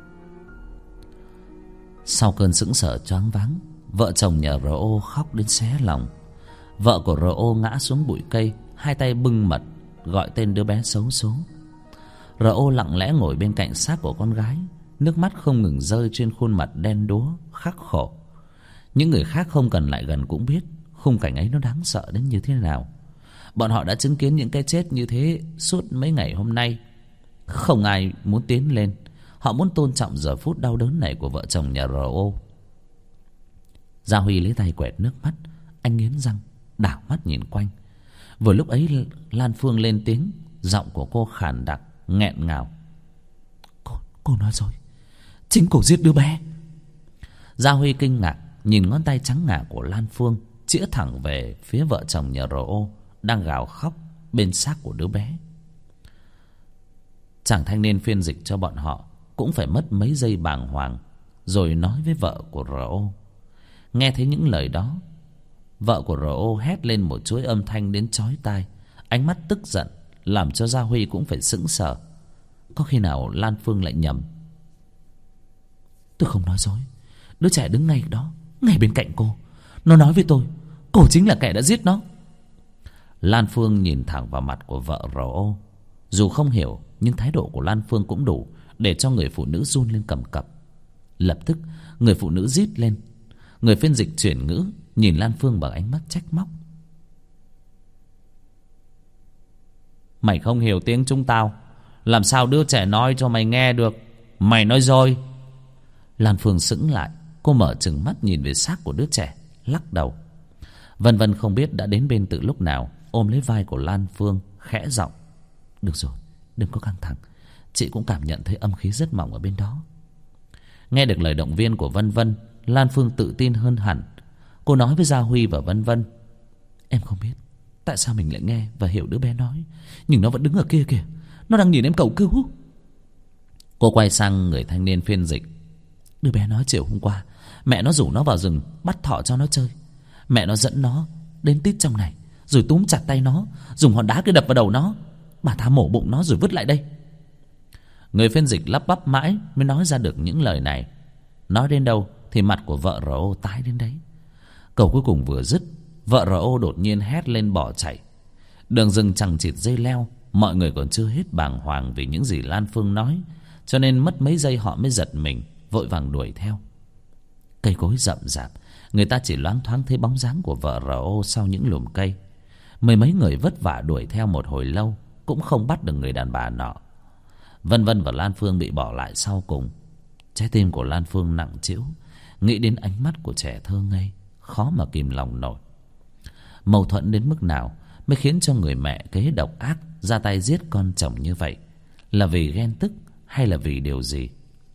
Sau cơn sững sờ choáng váng, vợ chồng nhà rờ ô khóc đến xé lòng. Vợ của rờ ô ngã xuống bụi cây, hai tay bưng mật gọi tên đứa bé xấu số. rờ ô lặng lẽ ngồi bên cạnh xác của con gái, nước mắt không ngừng rơi trên khuôn mặt đen đúa khắc khổ. Những người khác không cần lại gần cũng biết khung cảnh ấy nó đáng sợ đến như thế nào. Bọn họ đã chứng kiến những cái chết như thế suốt mấy ngày hôm nay. Không ai muốn tiến lên. Họ muốn tôn trọng giờ phút đau đớn này của vợ chồng nhà rờ ô. Gia Huy lấy tay quẹt nước mắt. Anh nghiến răng, đảo mắt nhìn quanh. Vừa lúc ấy Lan Phương lên tiếng, giọng của cô khàn đặc, nghẹn ngào. Cô, cô nói rồi, chính cô giết đứa bé. Gia Huy kinh ngạc nhìn ngón tay trắng ngà của Lan Phương chĩa thẳng về phía vợ chồng nhà rờ ô đang gào khóc bên xác của đứa bé. Chàng thanh niên phiên dịch cho bọn họ cũng phải mất mấy giây bàng hoàng, rồi nói với vợ của rờ ô. Nghe thấy những lời đó, Vợ của R.O. hét lên một chuỗi âm thanh đến chói tai, ánh mắt tức giận làm cho Gia Huy cũng phải sững sờ. Có khi nào Lan Phương lại nhầm? Tôi không nói dối, đứa trẻ đứng ngay đó, ngay bên cạnh cô. Nó nói với tôi, cô chính là kẻ đã giết nó. Lan Phương nhìn thẳng vào mặt của vợ R.O. Dù không hiểu, nhưng thái độ của Lan Phương cũng đủ để cho người phụ nữ run lên cầm cập. Lập tức người phụ nữ rít lên. Người phiên dịch chuyển ngữ nhìn Lan Phương bằng ánh mắt trách móc. Mày không hiểu tiếng chúng tao, làm sao đứa trẻ nói cho mày nghe được? Mày nói rồi. Lan Phương sững lại. Cô mở trừng mắt nhìn về xác của đứa trẻ, lắc đầu. Vân Vân không biết đã đến bên từ lúc nào, ôm lấy vai của Lan Phương, khẽ giọng. Được rồi, đừng có căng thẳng. Chị cũng cảm nhận thấy âm khí rất mỏng ở bên đó. Nghe được lời động viên của Vân Vân, Lan Phương tự tin hơn hẳn. Cô nói với Gia Huy và Vân Vân, em không biết tại sao mình lại nghe và hiểu đứa bé nói, nhưng nó vẫn đứng ở kia kìa. Nó đang nhìn em cầu cứu. Cô quay sang người thanh niên phiên dịch. Đứa bé nói chiều hôm qua mẹ nó rủ nó vào rừng bắt thỏ cho nó chơi. Mẹ nó dẫn nó đến tít trong này, rồi túm chặt tay nó, dùng hòn đá kia đập vào đầu nó. Bà ta mổ bụng nó rồi vứt lại đây. Người phiên dịch lắp bắp mãi mới nói ra được những lời này. Nói đến đâu thì mặt của vợ R.O. tái đến đấy. Câu cuối cùng vừa dứt, vợ R.O. đột nhiên hét lên bỏ chạy. Đường rừng chằng chịt dây leo, mọi người còn chưa hết bàng hoàng vì những gì Lan Phương nói, cho nên mất mấy giây họ mới giật mình, vội vàng đuổi theo. Cây cối rậm rạp, người ta chỉ loáng thoáng thấy bóng dáng của vợ R.O. sau những lùm cây. Mười mấy người vất vả đuổi theo một hồi lâu cũng không bắt được người đàn bà nọ. Vân Vân và Lan Phương bị bỏ lại sau cùng. Trái tim của Lan Phương nặng trĩu, nghĩ đến ánh mắt của trẻ thơ ngây, khó mà kìm lòng nổi. Mâu thuẫn đến mức nào mới khiến cho người mẹ kế độc ác ra tay giết con chồng như vậy? Là vì ghen tức hay là vì điều gì?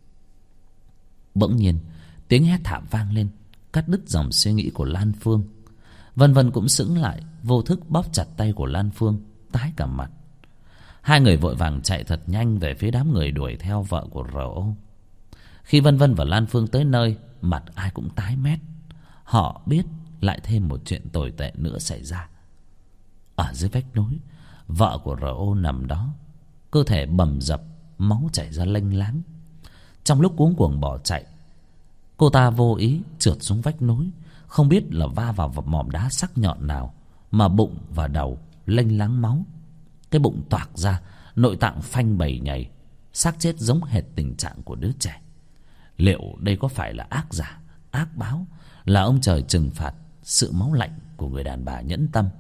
Bỗng nhiên tiếng hét thảm vang lên, cắt đứt dòng suy nghĩ của Lan Phương. Vân Vân cũng sững lại, vô thức bóp chặt tay của Lan Phương, tái cả mặt. Hai người vội vàng chạy thật nhanh về phía đám người đuổi theo vợ của R.O. Khi Vân Vân và Lan Phương tới nơi, mặt ai cũng tái mét. Họ biết lại thêm một chuyện tồi tệ nữa xảy ra. Ở dưới vách núi, vợ của R.O. nằm đó, cơ thể bầm dập, máu chảy ra lênh láng. Trong lúc cuống cuồng bỏ chạy, cô ta vô ý trượt xuống vách núi, không biết là va vào một mỏm đá sắc nhọn nào mà bụng và đầu lênh láng máu. Cái bụng toạc ra, nội tạng phanh bầy nhầy, xác chết giống hệt tình trạng của đứa trẻ. Liệu đây có phải là ác giả, ác báo, là ông trời trừng phạt sự máu lạnh của người đàn bà nhẫn tâm?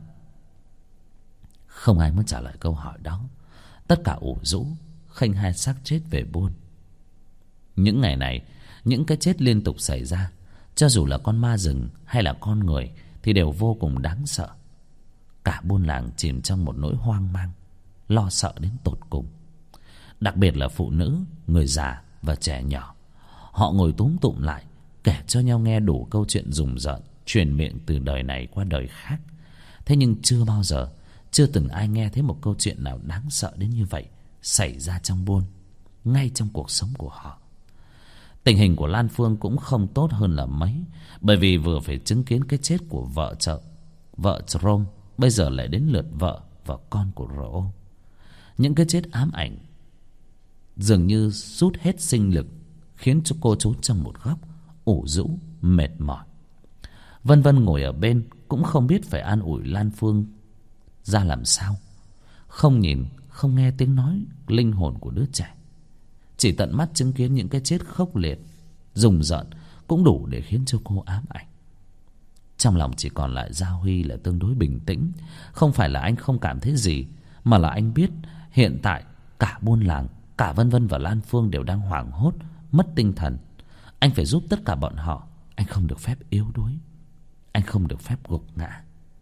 Không ai muốn trả lời câu hỏi đó. Tất cả ủ rũ khênh hai xác chết về buôn. Những ngày này, những cái chết liên tục xảy ra, cho dù là con ma rừng hay là con người thì đều vô cùng đáng sợ. Cả buôn làng chìm trong một nỗi hoang mang, lo sợ đến tột cùng. Đặc biệt là phụ nữ, người già và trẻ nhỏ. Họ ngồi túm tụm lại, kể cho nhau nghe đủ câu chuyện rùng rợn truyền miệng từ đời này qua đời khác. Thế nhưng chưa bao giờ, chưa từng ai nghe thấy một câu chuyện nào đáng sợ đến như vậy xảy ra trong buôn, ngay trong cuộc sống của họ. Tình hình của Lan Phương cũng không tốt hơn là mấy, bởi vì vừa phải chứng kiến cái chết của vợ chợ vợ Rome, bây giờ lại đến lượt vợ và con của R.O. Những cái chết ám ảnh dường như rút hết sinh lực, khiến cho cô trốn trong một góc, ủ rũ, mệt mỏi. Vân Vân ngồi ở bên cũng không biết phải an ủi Lan Phương ra làm sao. Không nhìn, không nghe tiếng nói linh hồn của đứa trẻ, chỉ tận mắt chứng kiến những cái chết khốc liệt, rùng rợn cũng đủ để khiến cho cô ám ảnh. Trong lòng chỉ còn lại Gia Huy là tương đối bình tĩnh. Không phải là anh không cảm thấy gì, mà là anh biết hiện tại cả buôn làng, cả Vân Vân và Lan Phương đều đang hoảng hốt, mất tinh thần. Anh phải giúp tất cả bọn họ. Anh không được phép yếu đuối, anh không được phép gục ngã.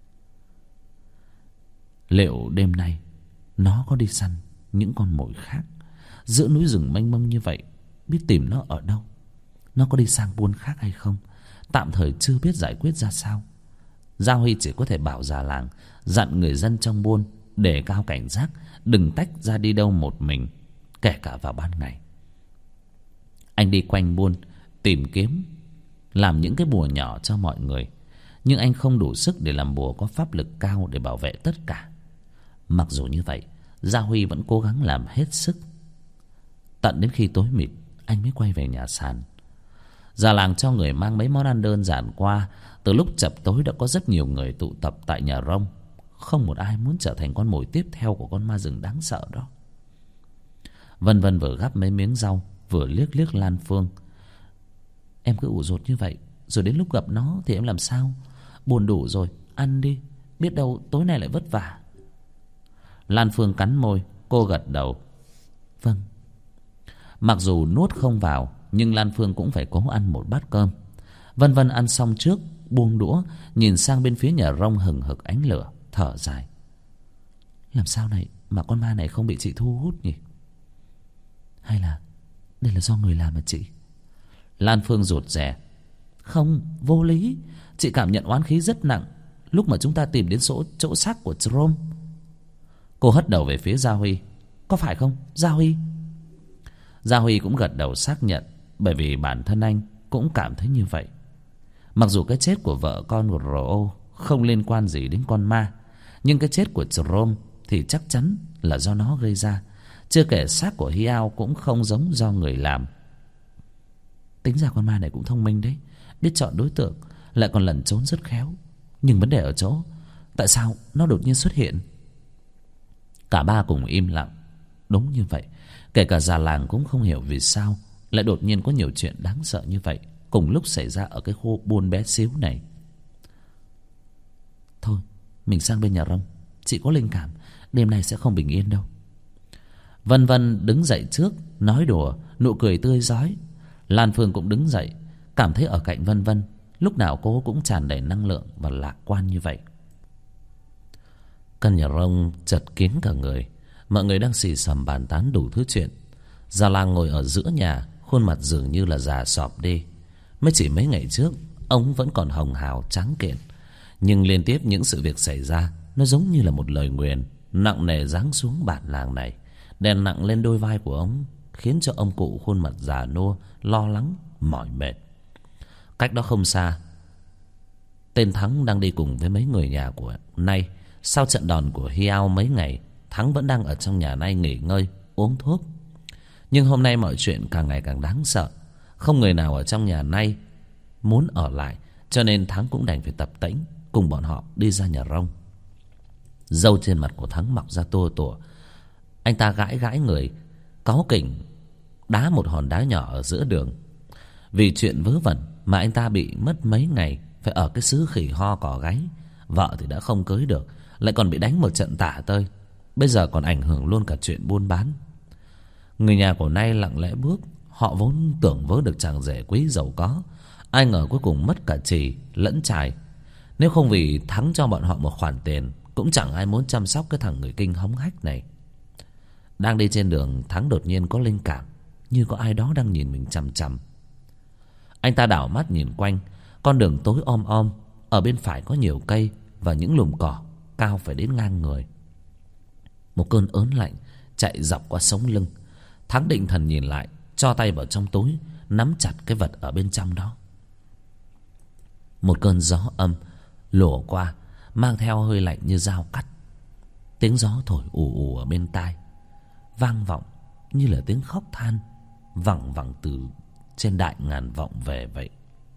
Liệu đêm nay nó có đi săn những con mồi khác giữa núi rừng mênh mông như vậy? Biết tìm nó ở đâu? Nó có đi sang buôn khác hay không? Tạm thời chưa biết giải quyết ra sao. Gia Huy chỉ có thể bảo già làng dặn người dân trong buôn đề cao cảnh giác, đừng tách ra đi đâu một mình, kể cả vào ban ngày. Anh đi quanh buôn tìm kiếm, làm những cái bùa nhỏ cho mọi người. nhưng anh không đủ sức để làm bùa có pháp lực cao để bảo vệ tất cả. Mặc dù như vậy, Gia Huy vẫn cố gắng làm hết sức. Tận đến khi tối mịt, anh mới quay về nhà sàn. Già làng cho người mang mấy món ăn đơn giản qua. Từ lúc chập tối đã có rất nhiều người tụ tập tại nhà rông. Không một ai muốn trở thành con mồi tiếp theo của con ma rừng đáng sợ đó. Vân Vân vừa gắp mấy miếng rau, vừa liếc liếc Lan Phương. Em cứ ủ rột như vậy, rồi đến lúc gặp nó thì em làm sao? Buồn đủ rồi, ăn đi, biết đâu tối nay lại vất vả. Lan Phương cắn môi, cô gật đầu. Vâng. Mặc dù nuốt không vào, nhưng Lan Phương cũng phải cố ăn một bát cơm. Vân Vân ăn xong trước, buông đũa, nhìn sang bên phía nhà rông hừng hực ánh lửa, thở dài. Làm sao này mà con ma này không bị chị thu hút nhỉ? Hay là đây là do người làm mà chị? Lan Phương rụt rè. Không, vô lý. Chị cảm nhận oán khí rất nặng lúc mà chúng ta tìm đến chỗ, chỗ xác của Jerome. Cô hất đầu về phía Gia Huy. Có phải không, Gia Huy? Gia Huy cũng gật đầu xác nhận, bởi vì bản thân anh cũng cảm thấy như vậy. Mặc dù cái chết của vợ con của Rô không liên quan gì đến con ma, nhưng cái chết của Jerome thì chắc chắn là do nó gây ra. Chưa kể xác của Hiao cũng không giống do người làm. Tính ra con ma này cũng thông minh đấy, biết chọn đối tượng, lại còn lẩn trốn rất khéo. Nhưng vấn đề ở chỗ, tại sao nó đột nhiên xuất hiện? Cả ba cùng im lặng. Đúng như vậy, kể cả già làng cũng không hiểu vì sao lại đột nhiên có nhiều chuyện đáng sợ như vậy cùng lúc xảy ra ở cái khu buôn bé xíu này. Thôi, mình sang bên nhà rông. Chị có linh cảm đêm nay sẽ không bình yên đâu. Vân Vân đứng dậy trước, nói đùa, nụ cười tươi rói. Lan Phương cũng đứng dậy, cảm thấy ở cạnh Vân Vân lúc nào cô cũng tràn đầy năng lượng và lạc quan như vậy. Căn nhà rông chật kín cả người. Mọi người đang xì xầm bàn tán đủ thứ chuyện. Già làng ngồi ở giữa nhà, khuôn mặt dường như là già sọp đi. Mới chỉ mấy ngày trước ông vẫn còn hồng hào tráng kiện, nhưng liên tiếp những sự việc xảy ra, nó giống như là một lời nguyền nặng nề giáng xuống bản làng này, đè nặng lên đôi vai của ông, khiến cho ông cụ khuôn mặt già nua, lo lắng, mỏi mệt. Cách đó không xa, tên Thắng đang đi cùng với mấy người nhà của Nay. Sau trận đòn của Hiao mấy ngày, Thắng vẫn đang ở trong nhà Nay nghỉ ngơi, uống thuốc. Nhưng hôm nay mọi chuyện càng ngày càng đáng sợ. Không người nào ở trong nhà Nay muốn ở lại, cho nên Thắng cũng đành phải tập tễnh cùng bọn họ đi ra nhà rông. Râu trên mặt của Thắng mọc ra tua tủa. Anh ta gãi gãi người, cáu kỉnh đá một hòn đá nhỏ ở giữa đường. Vì chuyện vớ vẩn mà anh ta bị mất mấy ngày, phải ở cái xứ khỉ ho cỏ gáy. Vợ thì đã không cưới được, lại còn bị đánh một trận tả tơi. Bây giờ còn ảnh hưởng luôn cả chuyện buôn bán. Người nhà của Nay lặng lẽ bước. Họ vốn tưởng vớ được chàng rể quý giàu có, ai ngờ cuối cùng mất cả chì lẫn chài. Nếu không vì Thắng cho bọn họ một khoản tiền, cũng chẳng ai muốn chăm sóc cái thằng người kinh hống hách này. Đang đi trên đường, Thắng đột nhiên có linh cảm, như có ai đó đang nhìn mình chằm chằm. Anh ta đảo mắt nhìn quanh. Con đường tối om om, ở bên phải có nhiều cây và những lùm cỏ cao phải đến ngang người. Một cơn ớn lạnh chạy dọc qua sống lưng. Thắng định thần nhìn lại, cho tay vào trong túi, nắm chặt cái vật ở bên trong đó. Một cơn gió âm lùa qua, mang theo hơi lạnh như dao cắt. Tiếng gió thổi ù ù ở bên tai, vang vọng như là tiếng khóc than vẳng vẳng từ trên đại ngàn vọng về vậy.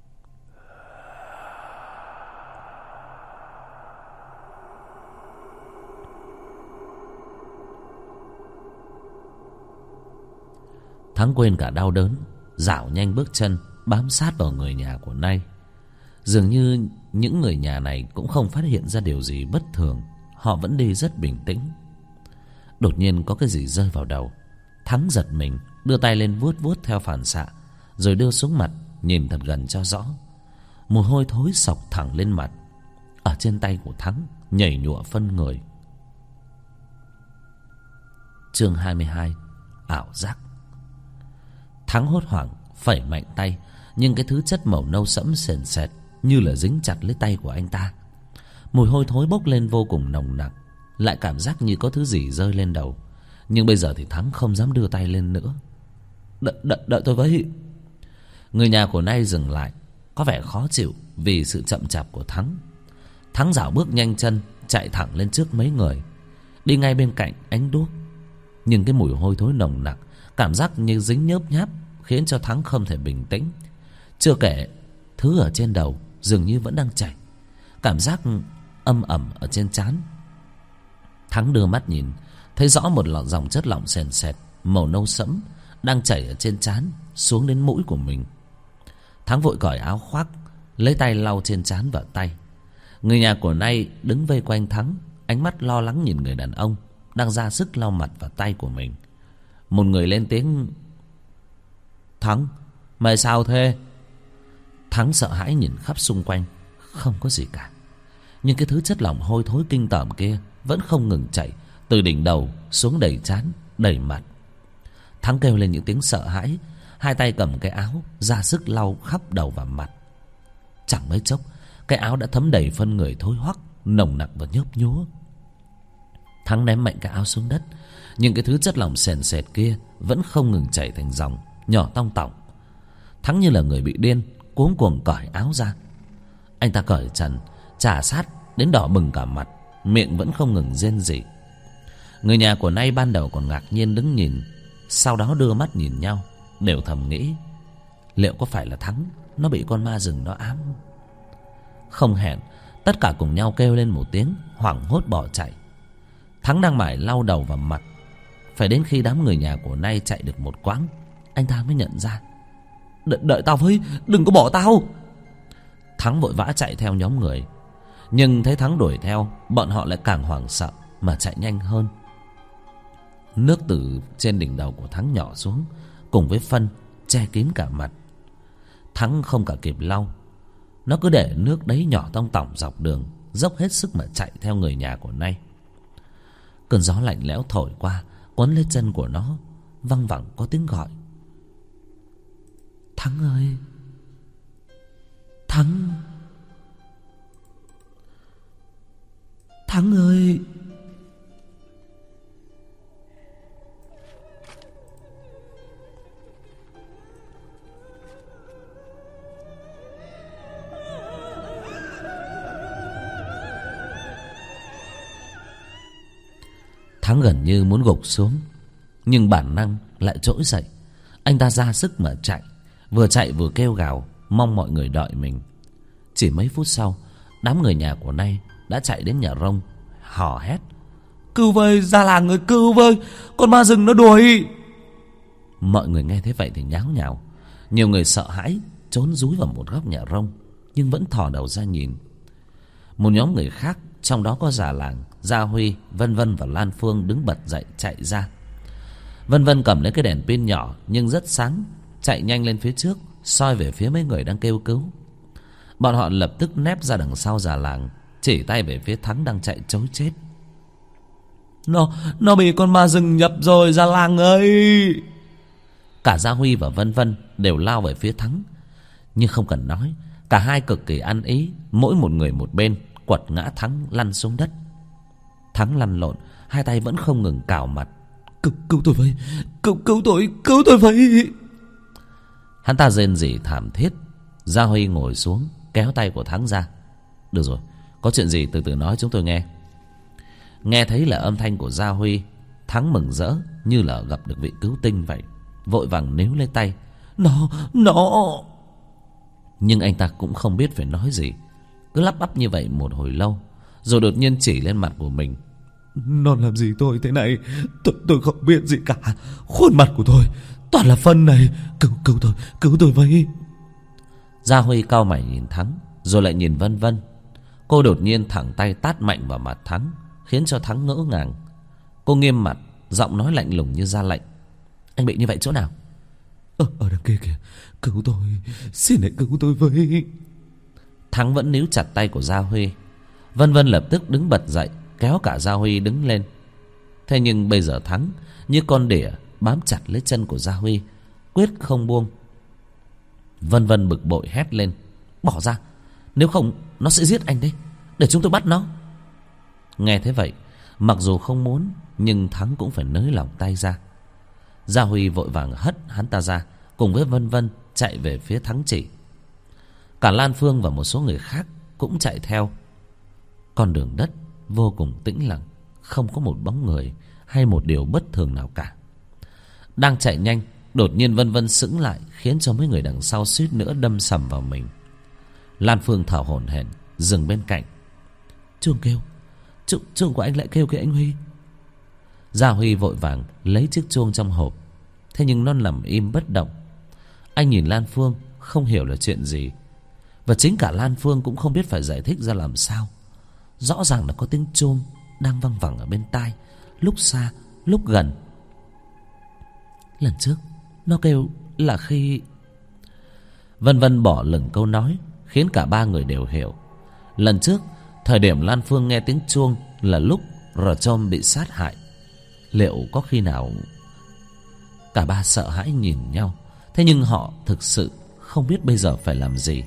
Thắng quên cả đau đớn, dạo nhanh bước chân bám sát vào người nhà của Nay. Dường như những người nhà này cũng không phát hiện ra điều gì bất thường. Họ vẫn đi rất bình tĩnh. Đột nhiên có cái gì rơi vào đầu. Thắng giật mình, đưa tay lên vuốt vuốt theo phản xạ, rồi đưa xuống mặt nhìn thật gần cho rõ. Mùi hôi thối xộc thẳng lên mặt. Ở trên tay của Thắng nhảy nhụa phân người. Chương hai mươi hai. Ảo giác. Thắng hốt hoảng phẩy mạnh tay, nhưng cái thứ chất màu nâu sẫm sền sệt như là dính chặt lấy tay của anh ta. Mùi hôi thối bốc lên vô cùng nồng nặc, lại cảm giác như có thứ gì rơi lên đầu. Nhưng bây giờ thì Thắng không dám đưa tay lên nữa. Đợi, đợi, đợi tôi với. Người nhà của Nay dừng lại, có vẻ khó chịu vì sự chậm chạp của Thắng. Thắng dạo bước nhanh chân chạy thẳng lên trước mấy người, đi ngay bên cạnh ánh đuốc. Nhưng cái mùi hôi thối nồng nặc, cảm giác như dính nhớp nháp, khiến cho Thắng không thể bình tĩnh. Chưa kể thứ ở trên đầu dường như vẫn đang chảy, cảm giác âm ẩm ở trên trán. Thắng đưa mắt nhìn, thấy rõ một lọ dòng chất lỏng sền sệt màu nâu sẫm đang chảy ở trên trán xuống đến mũi của mình. Thắng vội cởi áo khoác, lấy tay lau trên trán và tay. Người nhà của Nay đứng vây quanh Thắng, ánh mắt lo lắng nhìn người đàn ông đang ra sức lau mặt và tay của mình. Một người lên tiếng: "Thắng, mày sao thế?" Thắng sợ hãi nhìn khắp xung quanh, không có gì cả. Nhưng cái thứ chất lỏng hôi thối kinh tởm kia vẫn không ngừng chảy từ đỉnh đầu xuống đầy trán, đầy mặt. Thắng kêu lên những tiếng sợ hãi, hai tay cầm cái áo ra sức lau khắp đầu và mặt. Chẳng mấy chốc, cái áo đã thấm đầy phân người thối hoắc, nồng nặc và nhớp nhúa. Thắng ném mạnh cái áo xuống đất, nhưng cái thứ chất lỏng sền sệt kia vẫn không ngừng chảy thành dòng nhỏ tong tỏng. Thắng như là người bị điên, cuống cuồng cởi áo ra. Anh ta cởi trần, chà sát đến đỏ bừng cả mặt, miệng vẫn không ngừng rên rỉ. Người nhà của Nay ban đầu còn ngạc nhiên đứng nhìn, sau đó đưa mắt nhìn nhau, đều thầm nghĩ: liệu có phải là Thắng nó bị con ma rừng nó ám? Không hẹn, tất cả cùng nhau kêu lên một tiếng, hoảng hốt bỏ chạy. Thắng đang mải lau đầu và mặt, phải đến khi đám người nhà của Nay chạy được một quãng, anh ta mới nhận ra: Đợi, đợi tao với, đừng có bỏ tao. Thắng vội vã chạy theo nhóm người, nhưng thấy Thắng đuổi theo, bọn họ lại càng hoảng sợ mà chạy nhanh hơn. Nước từ trên đỉnh đầu của Thắng nhỏ xuống, cùng với phân che kín cả mặt. Thắng không cả kịp lau, nó cứ để nước đấy nhỏ tong tỏng dọc đường, dốc hết sức mà chạy theo người nhà của Nay. Cơn gió lạnh lẽo thổi qua, quấn lên chân của nó, văng vẳng có tiếng gọi: Thắng ơi, Thắng, Thắng ơi. Thắng gần như muốn gục xuống, nhưng bản năng lại trỗi dậy. Anh ta ra sức mà chạy, vừa chạy vừa kêu gào, mong mọi người đợi mình. Chỉ mấy phút sau, đám người nhà của Nay đã chạy đến nhà rông, hò hét: Cứu với, ra làng người cứu với, con ma rừng nó đuổi. Mọi người nghe thế vậy thì nháo nhào. Nhiều người sợ hãi trốn rúi vào một góc nhà rông, nhưng vẫn thò đầu ra nhìn. Một nhóm người khác, trong đó có già làng, Gia Huy, Vân Vân và Lan Phương đứng bật dậy chạy ra. Vân Vân cầm lấy cái đèn pin nhỏ nhưng rất sáng, chạy nhanh lên phía trước, soi về phía mấy người đang kêu cứu. Bọn họ lập tức nép ra đằng sau già làng, chỉ tay về phía Thắng đang chạy trối chết. Nó, nó bị con ma rừng nhập rồi già làng ơi. Cả Gia Huy và Vân Vân đều lao về phía Thắng, nhưng không cần nói, cả hai cực kỳ ăn ý, mỗi một người một bên, quật ngã Thắng lăn xuống đất. Thắng lăn lộn, hai tay vẫn không ngừng cào mặt. Cứu, cứu tôi với, cứu, cứu tôi, cứu tôi với. Hắn ta rên rỉ thảm thiết. Gia Huy ngồi xuống, kéo tay của Thắng ra. Được rồi, có chuyện gì từ từ nói chúng tôi nghe. Nghe thấy là âm thanh của Gia Huy, Thắng mừng rỡ như là gặp được vị cứu tinh vậy, vội vàng níu lấy tay. Nó, nó. Nhưng anh ta cũng không biết phải nói gì, cứ lắp bắp như vậy một hồi lâu, rồi đột nhiên chỉ lên mặt của mình. Nó làm gì tôi thế này? Tôi, tôi không biết gì cả. Khuôn mặt của tôi toàn là phân này. Cứu, cứu tôi, cứu tôi với. Gia Huy cau mày nhìn Thắng, rồi lại nhìn Vân Vân. Cô đột nhiên thẳng tay tát mạnh vào mặt Thắng, khiến cho Thắng ngỡ ngàng. Cô nghiêm mặt, giọng nói lạnh lùng như ra lệnh. Anh bị như vậy chỗ nào? Ở, ở đằng kia kìa. Cứu tôi, xin hãy cứu tôi với. Thắng vẫn níu chặt tay của Gia Huy. Vân Vân lập tức đứng bật dậy, kéo cả Gia Huy đứng lên. Thế nhưng bây giờ Thắng như con đỉa bám chặt lấy chân của Gia Huy, quyết không buông. Vân Vân bực bội hét lên. Bỏ ra, nếu không nó sẽ giết anh đấy, để chúng tôi bắt nó. Nghe thế vậy, mặc dù không muốn, nhưng Thắng cũng phải nới lỏng tay ra. Gia Huy vội vàng hất hắn ta ra, cùng với Vân Vân chạy về phía Thắng chỉ. Cả Lan Phương và một số người khác cũng chạy theo. Con đường đất vô cùng tĩnh lặng, không có một bóng người hay một điều bất thường nào cả. Đang chạy nhanh, đột nhiên Vân Vân sững lại, khiến cho mấy người đằng sau suýt nữa đâm sầm vào mình. Lan Phương thở hổn hển dừng bên cạnh. Chuông kêu, chuông, chuông của anh lại kêu kìa anh Huy. Gia Huy vội vàng lấy chiếc chuông trong hộp, thế nhưng nó nằm im bất động. Anh nhìn Lan Phương không hiểu là chuyện gì, và chính cả Lan Phương cũng không biết phải giải thích ra làm sao. Rõ ràng là có tiếng chuông đang văng vẳng ở bên tai, lúc xa lúc gần. Lần trước nó kêu là khi... Vân Vân bỏ lửng câu nói, khiến cả ba người đều hiểu. Lần trước, thời điểm Lan Phương nghe tiếng chuông là lúc Rờ Chôm bị sát hại. Liệu có khi nào... Cả ba sợ hãi nhìn nhau, thế nhưng họ thực sự không biết bây giờ phải làm gì.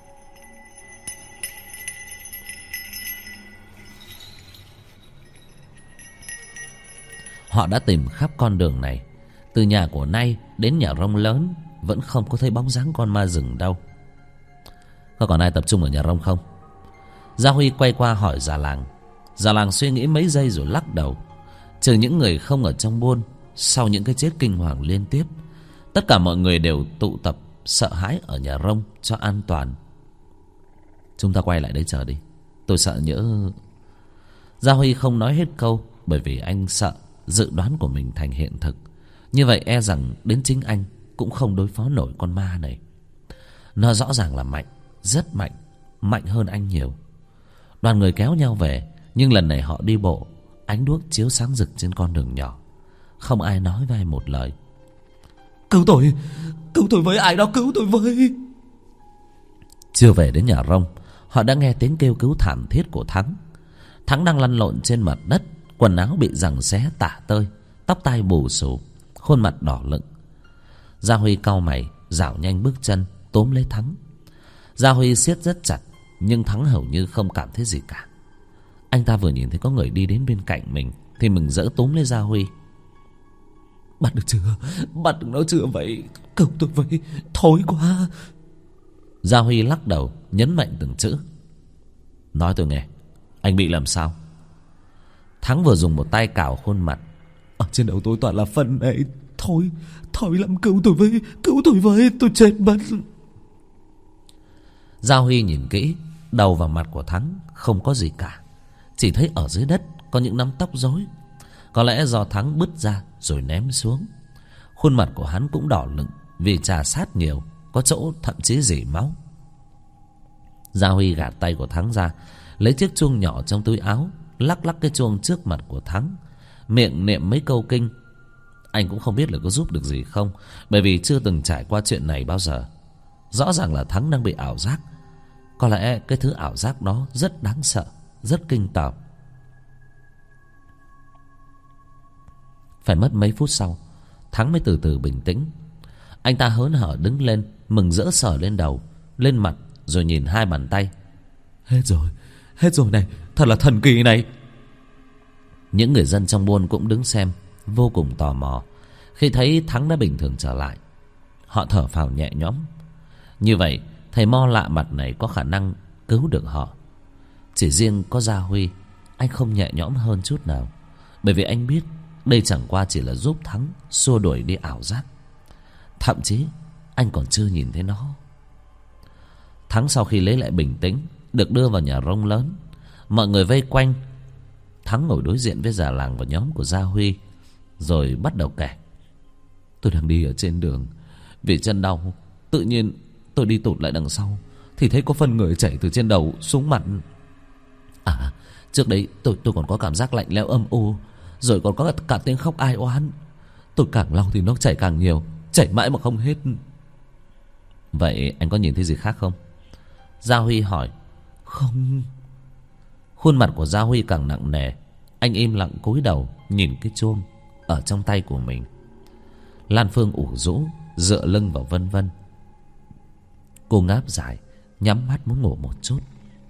Họ đã tìm khắp con đường này, từ nhà của Nay đến nhà Rông lớn, vẫn không có thấy bóng dáng con ma rừng đâu. Có còn ai tập trung ở nhà Rông không? Gia Huy quay qua hỏi già làng. Già làng suy nghĩ mấy giây rồi lắc đầu. Trừ những người không ở trong buôn, sau những cái chết kinh hoàng liên tiếp, tất cả mọi người đều tụ tập sợ hãi ở nhà Rông cho an toàn. Chúng ta quay lại đấy chờ đi, tôi sợ nhỡ... Gia Huy không nói hết câu, bởi vì anh sợ dự đoán của mình thành hiện thực. Như vậy e rằng đến chính anh cũng không đối phó nổi con ma này. Nó rõ ràng là mạnh, rất mạnh, mạnh hơn anh nhiều. Đoàn người kéo nhau về, nhưng lần này họ đi bộ, ánh đuốc chiếu sáng rực trên con đường nhỏ. Không ai nói với ai một lời. Cứu tôi, cứu tôi với, ai đó cứu tôi với. Chưa về đến nhà Rông, họ đã nghe tiếng kêu cứu thảm thiết của Thắng. Thắng đang lăn lộn trên mặt đất, quần áo bị giằng xé tả tơi, tóc tai bù xù, khuôn mặt đỏ lựng. Gia Huy cau mày, dạo nhanh bước chân tóm lấy Thắng. Gia Huy siết rất chặt, nhưng Thắng hầu như không cảm thấy gì cả. Anh ta vừa nhìn thấy có người đi đến bên cạnh mình thì mừng rỡ túm lấy Gia Huy. Bắt được chưa? Bắt được nó chưa vậy? Cứu tôi với, thối quá. Gia Huy lắc đầu, nhấn mạnh từng chữ. Nói tôi nghe, anh bị làm sao? Thắng vừa dùng một tay cào khuôn mặt. Ở trên đầu tôi toàn là phân này. Thôi, thôi lắm, cứu tôi với, cứu tôi với, tôi chết mất. Gia Huy nhìn kỹ, đầu và mặt của Thắng không có gì cả, chỉ thấy ở dưới đất có những nắm tóc rối. Có lẽ do Thắng bứt ra rồi ném xuống. Khuôn mặt của hắn cũng đỏ lựng vì trà sát nhiều, có chỗ thậm chí rỉ máu. Gia Huy gạt tay của Thắng ra, lấy chiếc chuông nhỏ trong túi áo, lắc lắc cái chuông trước mặt của Thắng, miệng niệm mấy câu kinh. Anh cũng không biết là có giúp được gì không, bởi vì chưa từng trải qua chuyện này bao giờ. Rõ ràng là Thắng đang bị ảo giác. Có lẽ cái thứ ảo giác đó rất đáng sợ, rất kinh tởm. Phải mất mấy phút sau, Thắng mới từ từ bình tĩnh. Anh ta hớn hở đứng lên, mừng rỡ sờ lên đầu, lên mặt, rồi nhìn hai bàn tay. Hết rồi, hết rồi này, thật là thần kỳ này. Những người dân trong buôn cũng đứng xem, vô cùng tò mò. Khi thấy Thắng đã bình thường trở lại, họ thở phào nhẹ nhõm. Như vậy thầy mo lạ mặt này có khả năng cứu được họ. Chỉ riêng có Gia Huy, anh không nhẹ nhõm hơn chút nào, bởi vì anh biết đây chẳng qua chỉ là giúp Thắng xua đuổi đi ảo giác. Thậm chí anh còn chưa nhìn thấy nó. Thắng sau khi lấy lại bình tĩnh, được đưa vào nhà Rông lớn. Mọi người vây quanh. Thắng ngồi đối diện với già làng và nhóm của Gia Huy, rồi bắt đầu kể. Tôi đang đi ở trên đường, vì chân đau, tự nhiên tôi đi tụt lại đằng sau, thì thấy có phân người chảy từ trên đầu xuống mặt. À, trước đấy tôi tôi còn có cảm giác lạnh lẽo âm u, rồi còn có cả tiếng khóc ai oán. Tôi càng lau thì nó chảy càng nhiều, chảy mãi mà không hết. Vậy anh có nhìn thấy gì khác không? Gia Huy hỏi. Không. Khuôn mặt của Gia Huy càng nặng nề. Anh im lặng cúi đầu nhìn cái chuông ở trong tay của mình. Lan Phương ủ rũ dựa lưng vào Vân Vân. Cô ngáp dài, nhắm mắt muốn ngủ một chút.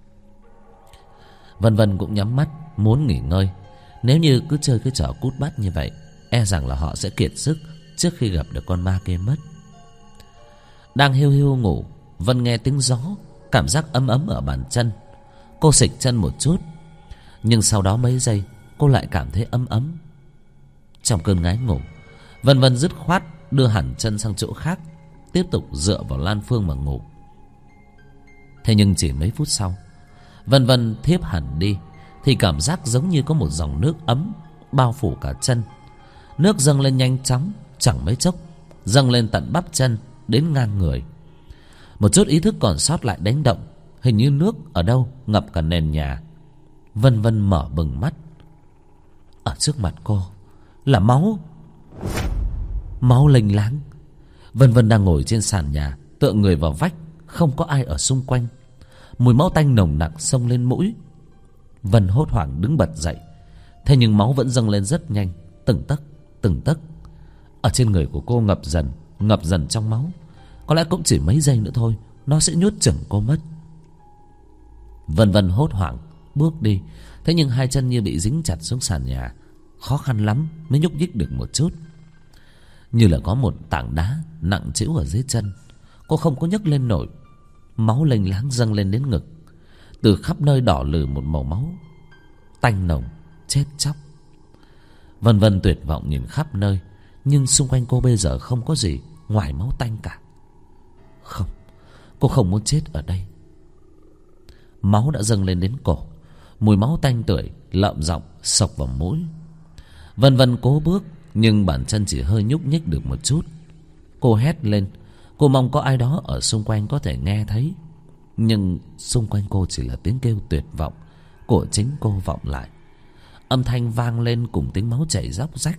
Vân Vân cũng nhắm mắt muốn nghỉ ngơi. Nếu như cứ chơi cái trò cút bắt như vậy, e rằng là họ sẽ kiệt sức trước khi gặp được con ma kia mất. Đang hiu hiu ngủ, Vân nghe tiếng gió cảm giác ấm ấm ở bàn chân. Cô xịch chân một chút, nhưng sau đó mấy giây cô lại cảm thấy ấm ấm. Trong cơn ngái ngủ, Vân Vân dứt khoát đưa hẳn chân sang chỗ khác, tiếp tục dựa vào Lan Phương mà ngủ. Thế nhưng chỉ mấy phút sau, Vân Vân thiếp hẳn đi thì cảm giác giống như có một dòng nước ấm bao phủ cả chân. Nước dâng lên nhanh chóng, chẳng mấy chốc dâng lên tận bắp chân đến ngang người. Một chút ý thức còn sót lại đánh động, hình như nước ở đâu ngập cả nền nhà. Vân Vân mở bừng mắt. Ở trước mặt cô là máu. Máu lênh láng. Vân Vân đang ngồi trên sàn nhà, tựa người vào vách, không có ai ở xung quanh. Mùi máu tanh nồng nặc xông lên mũi. Vân hốt hoảng đứng bật dậy. Thế nhưng máu vẫn dâng lên rất nhanh, từng tấc từng tấc. Ở trên người của cô ngập dần, ngập dần trong máu. Có lẽ cũng chỉ mấy giây nữa thôi, nó sẽ nuốt chửng cô mất. Vân Vân hốt hoảng bước đi. Thế nhưng hai chân như bị dính chặt xuống sàn nhà, khó khăn lắm mới nhúc nhích được một chút. Như là có một tảng đá nặng trĩu ở dưới chân, cô không có nhấc lên nổi. Máu lênh láng dâng lên đến ngực. Từ khắp nơi đỏ lừ một màu máu tanh nồng, chết chóc. Vân Vân tuyệt vọng nhìn khắp nơi, nhưng xung quanh cô bây giờ không có gì ngoài máu tanh cả. Không, cô không muốn chết ở đây. Máu đã dâng lên đến cổ. Mùi máu tanh tưởi lợm giọng xộc vào mũi. Vân Vân cố bước, nhưng bàn chân chỉ hơi nhúc nhích được một chút. Cô hét lên. Cô mong có ai đó ở xung quanh có thể nghe thấy. Nhưng xung quanh cô chỉ là tiếng kêu tuyệt vọng của chính cô vọng lại. Âm thanh vang lên cùng tiếng máu chảy róc rách.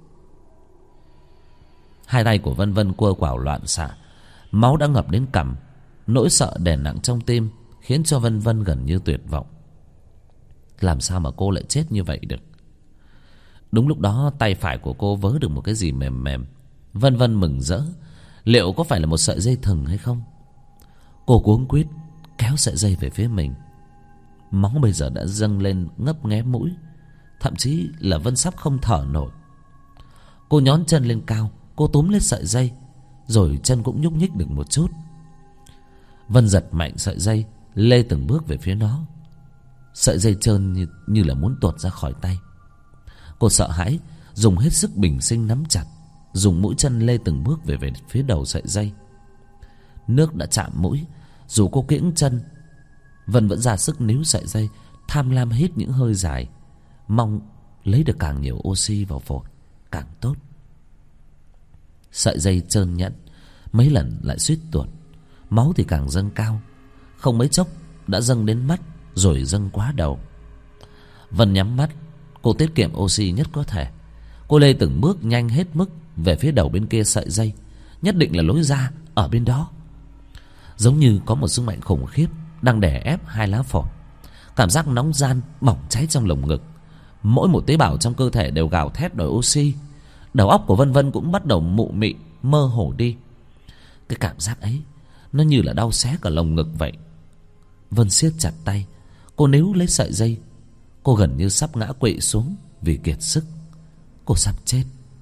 Hai tay của Vân Vân cua quảo loạn xạ. Máu đã ngập đến cằm. Nỗi sợ đè nặng trong tim khiến cho Vân Vân gần như tuyệt vọng. Làm sao mà cô lại chết như vậy được? Đúng lúc đó tay phải của cô vớ được một cái gì mềm mềm. Vân Vân mừng rỡ. Liệu có phải là một sợi dây thừng hay không? Cô cuống quýt kéo sợi dây về phía mình. Máu bây giờ đã dâng lên ngấp nghé mũi. Thậm chí là Vân sắp không thở nổi. Cô nhón chân lên cao, cô túm lấy sợi dây, rồi chân cũng nhúc nhích được một chút. Vân giật mạnh sợi dây, lê từng bước về phía nó. Sợi dây trơn như, như là muốn tuột ra khỏi tay. Cô sợ hãi, dùng hết sức bình sinh nắm chặt, dùng mũi chân lê từng bước về về phía đầu sợi dây. Nước đã chạm mũi. Dù cô kiễng chân, Vân vẫn ra sức níu sợi dây, tham lam hít những hơi dài, mong lấy được càng nhiều oxy vào phổi càng tốt. Sợi dây trơn nhẵn, mấy lần lại suýt tuột. Máu thì càng dâng cao. Không mấy chốc đã dâng đến mắt, rồi dâng quá đầu. Vân nhắm mắt. Cô tiết kiệm oxy nhất có thể. Cô lê từng bước nhanh hết mức về phía đầu bên kia sợi dây. Nhất định là lối ra ở bên đó. Giống như có một sức mạnh khủng khiếp đang đè ép hai lá phổi. Cảm giác nóng ran bỏng cháy trong lồng ngực. Mỗi một tế bào trong cơ thể đều gào thét đòi oxy. Đầu óc của Vân Vân cũng bắt đầu mụ mị, mơ hồ đi. Cái cảm giác ấy nó như là đau xé cả lồng ngực vậy. Vân siết chặt tay. Cô níu lấy sợi dây. Cô gần như sắp ngã quỵ xuống vì kiệt sức. Cô sắp chết.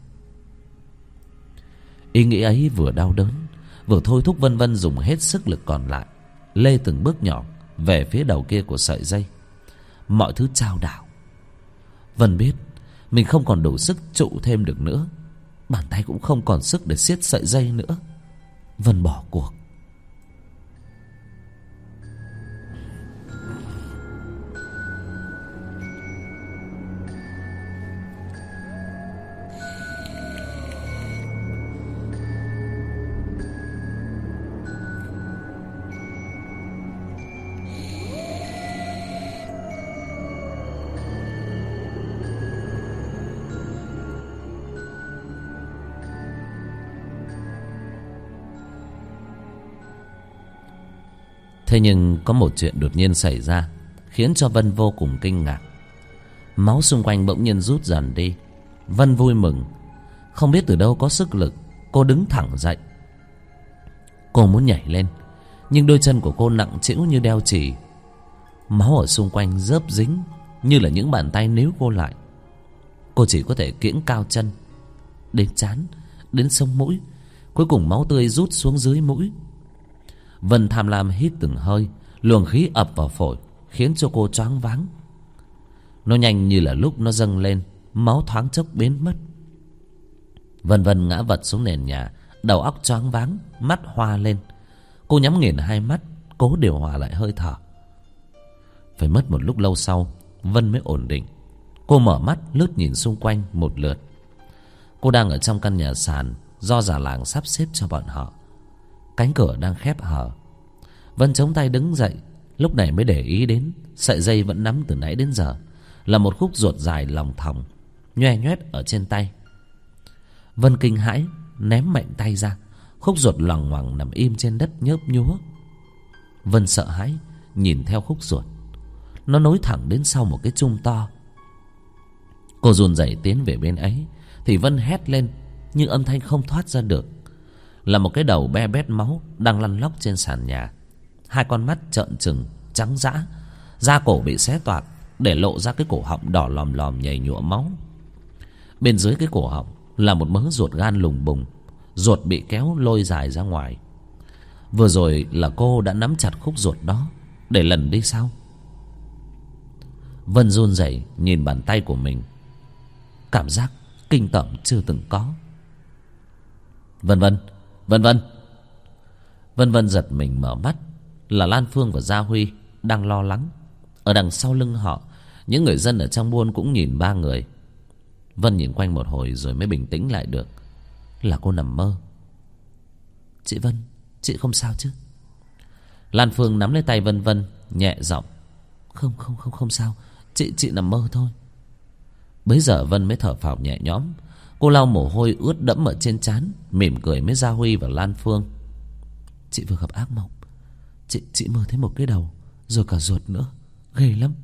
Ý nghĩ ấy vừa đau đớn, vừa thôi thúc Vân Vân dùng hết sức lực còn lại, lê từng bước nhỏ về phía đầu kia của sợi dây. Mọi thứ chao đảo. Vân biết mình không còn đủ sức trụ thêm được nữa. Bàn tay cũng không còn sức để siết sợi dây nữa. Vân bỏ cuộc. Thế nhưng có một chuyện đột nhiên xảy ra khiến cho Vân vô cùng kinh ngạc. Máu xung quanh bỗng nhiên rút dần đi. Vân vui mừng. Không biết từ đâu có sức lực, cô đứng thẳng dậy. Cô muốn nhảy lên, nhưng đôi chân của cô nặng trĩu như đeo chì. Máu ở xung quanh rớp dính như là những bàn tay níu cô lại. Cô chỉ có thể kiễng cao chân đến trán, đến sống mũi. Cuối cùng máu tươi rút xuống dưới mũi. Vân tham lam hít từng hơi. Luồng khí ập vào phổi khiến cho cô choáng váng. Nó nhanh như là lúc nó dâng lên, máu thoáng chốc biến mất. Vân Vân ngã vật xuống nền nhà, đầu óc choáng váng, mắt hoa lên. Cô nhắm nghiền hai mắt, cố điều hòa lại hơi thở. Phải mất một lúc lâu sau, Vân mới ổn định. Cô mở mắt lướt nhìn xung quanh một lượt. Cô đang ở trong căn nhà sàn do già làng sắp xếp cho bọn họ. Cánh cửa đang khép hờ. Vân chống tay đứng dậy, lúc này mới để ý đến sợi dây vẫn nắm từ nãy đến giờ là một khúc ruột dài lòng thòng nhoe nhoét ở trên tay. Vân kinh hãi ném mạnh tay ra. Khúc ruột loằng ngoằng nằm im trên đất nhớp nhúa. Vân sợ hãi nhìn theo khúc ruột. Nó nối thẳng đến sau một cái chum to. Cô run rẩy tiến về bên ấy thì Vân hét lên, nhưng âm thanh không thoát ra được. Là một cái đầu be bét máu đang lăn lóc trên sàn nhà. Hai con mắt trợn trừng trắng dã, da cổ bị xé toạc để lộ ra cái cổ họng đỏ lòm lòm nhầy nhụa máu. Bên dưới cái cổ họng là một mớ ruột gan lùng bùng, ruột bị kéo lôi dài ra ngoài. Vừa rồi là cô đã nắm chặt khúc ruột đó để lần đi sao? Vân run rẩy nhìn bàn tay của mình. Cảm giác kinh tởm chưa từng có. Vân Vân, Vân Vân. Vân Vân giật mình mở mắt. Là Lan Phương và Gia Huy đang lo lắng. Ở đằng sau lưng họ, những người dân ở trong buôn cũng nhìn ba người. Vân nhìn quanh một hồi rồi mới bình tĩnh lại được. Là cô nằm mơ. Chị Vân, chị không sao chứ? Lan Phương nắm lấy tay Vân Vân nhẹ giọng. Không không không không sao, Chị chị nằm mơ thôi. Bấy giờ Vân mới thở phào nhẹ nhõm. Cô lau mồ hôi ướt đẫm ở trên trán, mỉm cười với Gia Huy và Lan Phương. Chị vừa gặp ác mộng. Chị chị mơ thấy một cái đầu, rồi cả ruột nữa, ghê lắm.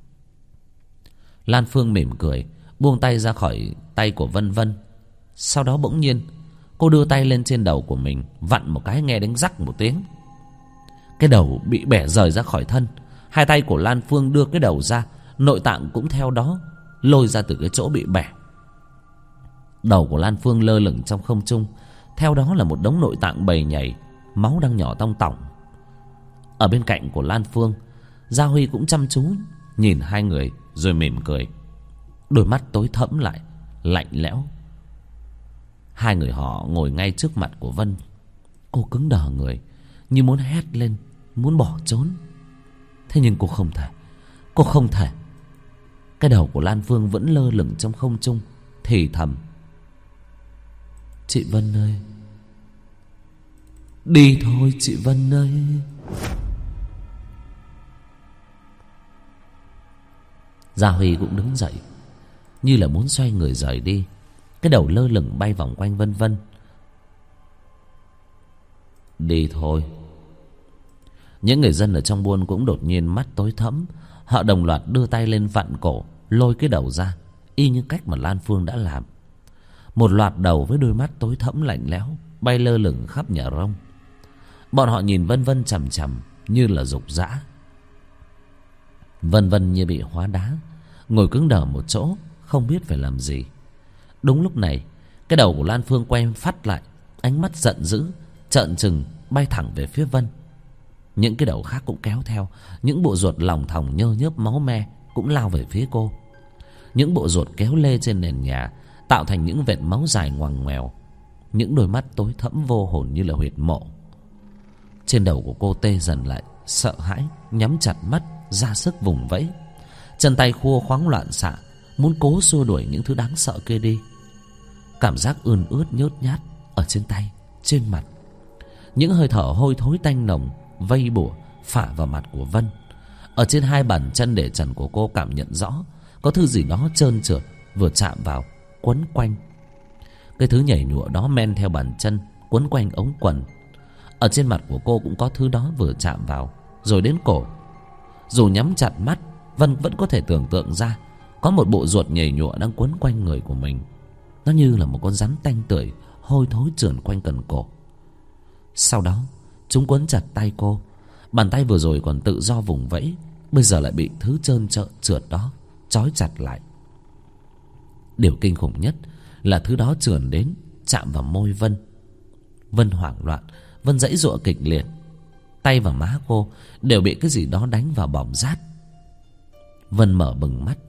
Lan Phương mỉm cười, buông tay ra khỏi tay của Vân Vân. Sau đó bỗng nhiên cô đưa tay lên trên đầu của mình, vặn một cái nghe đánh rắc một tiếng. Cái đầu bị bẻ rời ra khỏi thân. Hai tay của Lan Phương đưa cái đầu ra, nội tạng cũng theo đó lôi ra từ cái chỗ bị bẻ. Đầu của Lan Phương lơ lửng trong không trung, theo đó là một đống nội tạng bầy nhảy, máu đang nhỏ tong tỏng. Ở bên cạnh của Lan Phương, Gia Huy cũng chăm chú nhìn hai người rồi mỉm cười. Đôi mắt tối thẫm lại, lạnh lẽo. Hai người họ ngồi ngay trước mặt của Vân. Cô cứng đờ người, như muốn hét lên, muốn bỏ trốn. Thế nhưng cô không thể. Cô không thể. Cái đầu của Lan Phương vẫn lơ lửng trong không trung, thì thầm. Chị Vân ơi, đi thôi chị Vân ơi. Gia Huy cũng đứng dậy, như là muốn xoay người rời đi. Cái đầu lơ lửng bay vòng quanh Vân Vân. Đi thôi. Những người dân ở trong buôn cũng đột nhiên mắt tối thẫm. Họ đồng loạt đưa tay lên vặn cổ, lôi cái đầu ra, y như cách mà Lan Phương đã làm. Một loạt đầu với đôi mắt tối thẫm lạnh lẽo bay lơ lửng khắp nhà rông. Bọn họ nhìn Vân Vân chằm chằm như là dục dã. Vân Vân như bị hóa đá, ngồi cứng đờ một chỗ, không biết phải làm gì. Đúng lúc này, cái đầu của Lan Phương quay phắt lại, ánh mắt giận dữ trợn trừng bay thẳng về phía Vân. Những cái đầu khác cũng kéo theo. Những bộ ruột lòng thòng nhơ nhớp máu me cũng lao về phía cô. Những bộ ruột kéo lê trên nền nhà, tạo thành những vệt máu dài ngoằn ngoèo. Những đôi mắt tối thẫm vô hồn như là huyệt mộ. Trên đầu của cô tê dần lại, sợ hãi, nhắm chặt mắt, ra sức vùng vẫy. Chân tay khua khoáng loạn xạ, muốn cố xua đuổi những thứ đáng sợ kia đi. Cảm giác ươn ướt nhớt nhát ở trên tay, trên mặt. Những hơi thở hôi thối tanh nồng vây bủa phả vào mặt của Vân. Ở trên hai bàn chân để trần của cô cảm nhận rõ có thứ gì đó trơn trượt vừa chạm vào, quấn quanh. Cái thứ nhảy nhụa đó men theo bàn chân, quấn quanh ống quần. Ở trên mặt của cô cũng có thứ đó vừa chạm vào, rồi đến cổ. Dù nhắm chặt mắt, Vân vẫn có thể tưởng tượng ra có một bộ ruột nhảy nhụa đang quấn quanh người của mình. Nó như là một con rắn tanh tưởi hôi thối trườn quanh cần cổ. Sau đó chúng quấn chặt tay cô. Bàn tay vừa rồi còn tự do vùng vẫy, bây giờ lại bị thứ trơn trợn trượt đó trói chặt lại. Điều kinh khủng nhất là thứ đó trườn đến chạm vào môi Vân. Vân hoảng loạn, Vân giãy giụa kịch liệt. Tay và má cô đều bị cái gì đó đánh vào bỏng rát. Vân mở bừng mắt.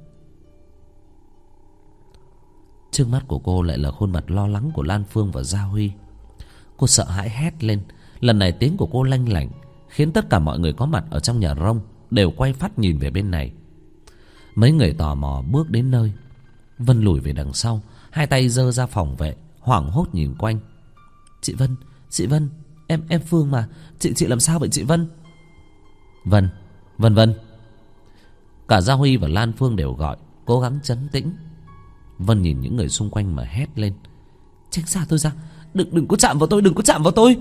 Trước mắt của cô lại là khuôn mặt lo lắng của Lan Phương và Gia Huy. Cô sợ hãi hét lên. Lần này tiếng của cô lanh lảnh, khiến tất cả mọi người có mặt ở trong nhà rông đều quay phát nhìn về bên này. Mấy người tò mò bước đến nơi. Vân lùi về đằng sau, hai tay giơ ra phòng vệ, hoảng hốt nhìn quanh. Chị Vân, chị Vân, em em Phương mà, chị chị làm sao vậy chị Vân? Vân, Vân Vân. Cả Gia Huy và Lan Phương đều gọi, cố gắng trấn tĩnh. Vân nhìn những người xung quanh mà hét lên. Tránh xa tôi ra, đừng đừng có chạm vào tôi, đừng có chạm vào tôi.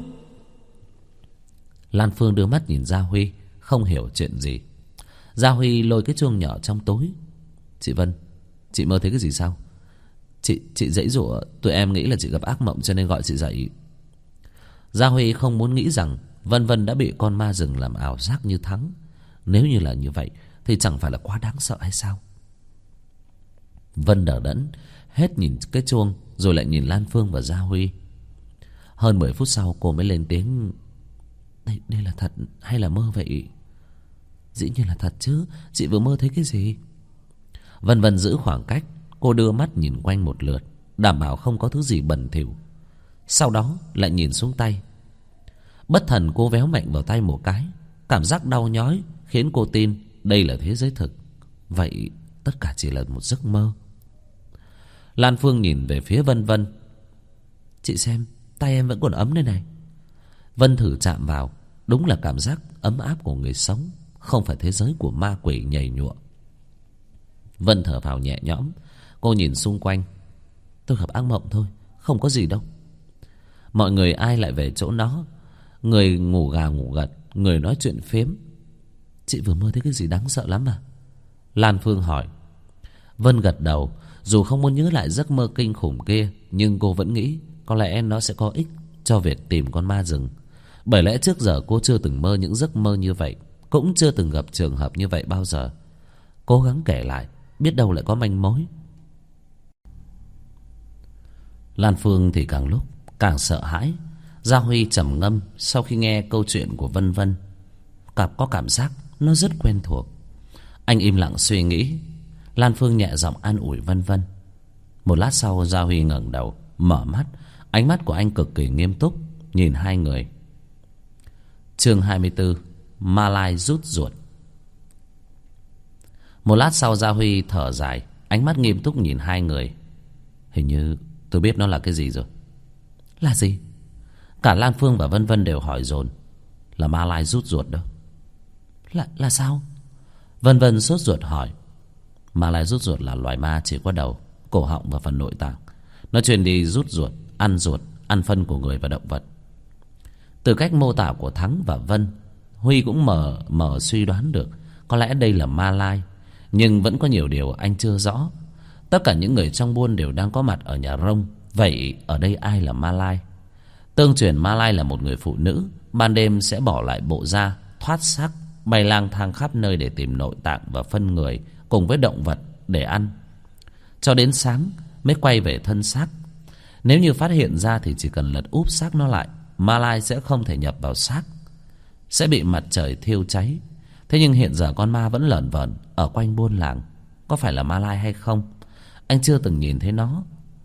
Lan Phương đưa mắt nhìn Gia Huy, không hiểu chuyện gì. Gia Huy lôi cái chuông nhỏ trong túi. Chị Vân, chị mơ thấy cái gì sao? Chị chị giãy giụa, tụi em nghĩ là chị gặp ác mộng cho nên gọi chị dậy. Gia Huy không muốn nghĩ rằng Vân Vân đã bị con ma rừng làm ảo giác như Thắng. Nếu như là như vậy thì chẳng phải là quá đáng sợ hay sao? Vân đờ đẫn, hết nhìn cái chuông rồi lại nhìn Lan Phương và Gia Huy. Hơn mười phút sau cô mới lên tiếng. Đây, đây là thật hay là mơ vậy? Dĩ nhiên là thật chứ, chị vừa mơ thấy cái gì? Vân Vân giữ khoảng cách. Cô đưa mắt nhìn quanh một lượt, đảm bảo không có thứ gì bẩn thỉu. Sau đó lại nhìn xuống tay. Bất thần cô véo mạnh vào tay một cái. Cảm giác đau nhói khiến cô tin đây là thế giới thực. Vậy tất cả chỉ là một giấc mơ. Lan Phương nhìn về phía Vân Vân. Chị xem, tay em vẫn còn ấm đây này. Vân thử chạm vào. Đúng là cảm giác ấm áp của người sống, không phải thế giới của ma quỷ nhầy nhụa. Vân thở phào nhẹ nhõm. Cô nhìn xung quanh. Tôi gặp ác mộng thôi, không có gì đâu. Mọi người ai lại về chỗ nó. Người ngủ gà ngủ gật, người nói chuyện phiếm. Chị vừa mơ thấy cái gì đáng sợ lắm à? Lan Phương hỏi. Vân gật đầu. Dù không muốn nhớ lại giấc mơ kinh khủng kia, nhưng cô vẫn nghĩ có lẽ nó sẽ có ích cho việc tìm con ma rừng. Bởi lẽ trước giờ cô chưa từng mơ những giấc mơ như vậy, cũng chưa từng gặp trường hợp như vậy bao giờ. Cố gắng kể lại, biết đâu lại có manh mối. Lan Phương thì càng lúc càng sợ hãi. Gia Huy trầm ngâm sau khi nghe câu chuyện của Vân Vân. Cặp có cảm giác nó rất quen thuộc. Anh im lặng suy nghĩ. Lan Phương nhẹ giọng an ủi Vân Vân. Một lát sau Gia Huy ngẩng đầu, mở mắt. Ánh mắt của anh cực kỳ nghiêm túc nhìn hai người. Chương hai mươi tư. Ma Lai rút ruột. Một lát sau Gia Huy thở dài, ánh mắt nghiêm túc nhìn hai người. Hình như tôi biết nó là cái gì rồi. Là gì? Cả Lan Phương và Vân Vân đều hỏi dồn. Là ma lai rút ruột đó. Là, là sao? Vân Vân sốt ruột hỏi. Ma lai rút ruột là loài ma chỉ có đầu, cổ họng và phần nội tạng. Nó chuyên đi rút ruột, ăn ruột, ăn phân của người và động vật. Từ cách mô tả của Thắng và Vân, Huy cũng mờ mờ suy đoán được có lẽ đây là ma lai. Nhưng vẫn có nhiều điều anh chưa rõ. Tất cả những người trong buôn đều đang có mặt ở nhà rông. Vậy ở đây ai là ma lai? Tương truyền ma lai là một người phụ nữ, ban đêm sẽ bỏ lại bộ da, thoát xác, bay lang thang khắp nơi để tìm nội tạng và phân người cùng với động vật để ăn, cho đến sáng mới quay về thân xác. Nếu như phát hiện ra thì chỉ cần lật úp xác nó lại, ma lai sẽ không thể nhập vào xác, sẽ bị mặt trời thiêu cháy. Thế nhưng hiện giờ con ma vẫn lởn vởn ở quanh buôn làng. Có phải là ma lai hay không? Anh chưa từng nhìn thấy nó.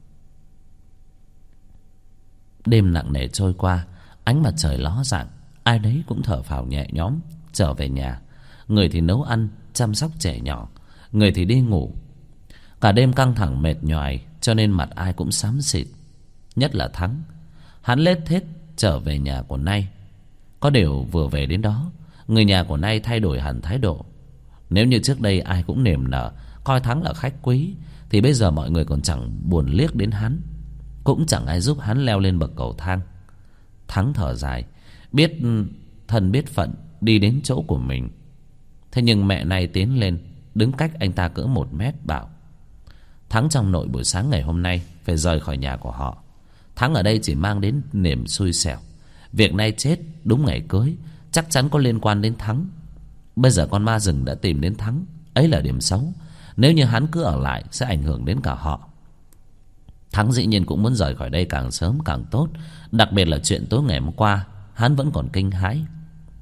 Đêm nặng nề trôi qua, ánh mặt trời ló dạng. Ai đấy cũng thở phào nhẹ nhõm trở về nhà. Người thì nấu ăn, chăm sóc trẻ nhỏ, người thì đi ngủ. Cả đêm căng thẳng mệt nhoài, cho nên mặt ai cũng xám xịt. Nhất là Thắng. Hắn lết thết trở về nhà của Nay. Có điều vừa về đến đó, người nhà của Nay thay đổi hẳn thái độ. Nếu như trước đây ai cũng niềm nở coi Thắng là khách quý, thì bây giờ mọi người còn chẳng buồn liếc đến hắn, cũng chẳng ai giúp hắn leo lên bậc cầu thang. Thắng thở dài, biết thân biết phận đi đến chỗ của mình. Thế nhưng mẹ Nay tiến lên, đứng cách anh ta cỡ một mét, bảo Thắng trong nội buổi sáng ngày hôm nay phải rời khỏi nhà của họ. Thắng ở đây chỉ mang đến niềm xui xẻo. Việc Nay chết đúng ngày cưới chắc chắn có liên quan đến Thắng. Bây giờ con ma rừng đã tìm đến Thắng, ấy là điểm xấu. Nếu như hắn cứ ở lại sẽ ảnh hưởng đến cả họ. Thắng dĩ nhiên cũng muốn rời khỏi đây càng sớm càng tốt. Đặc biệt là chuyện tối ngày hôm qua hắn vẫn còn kinh hãi.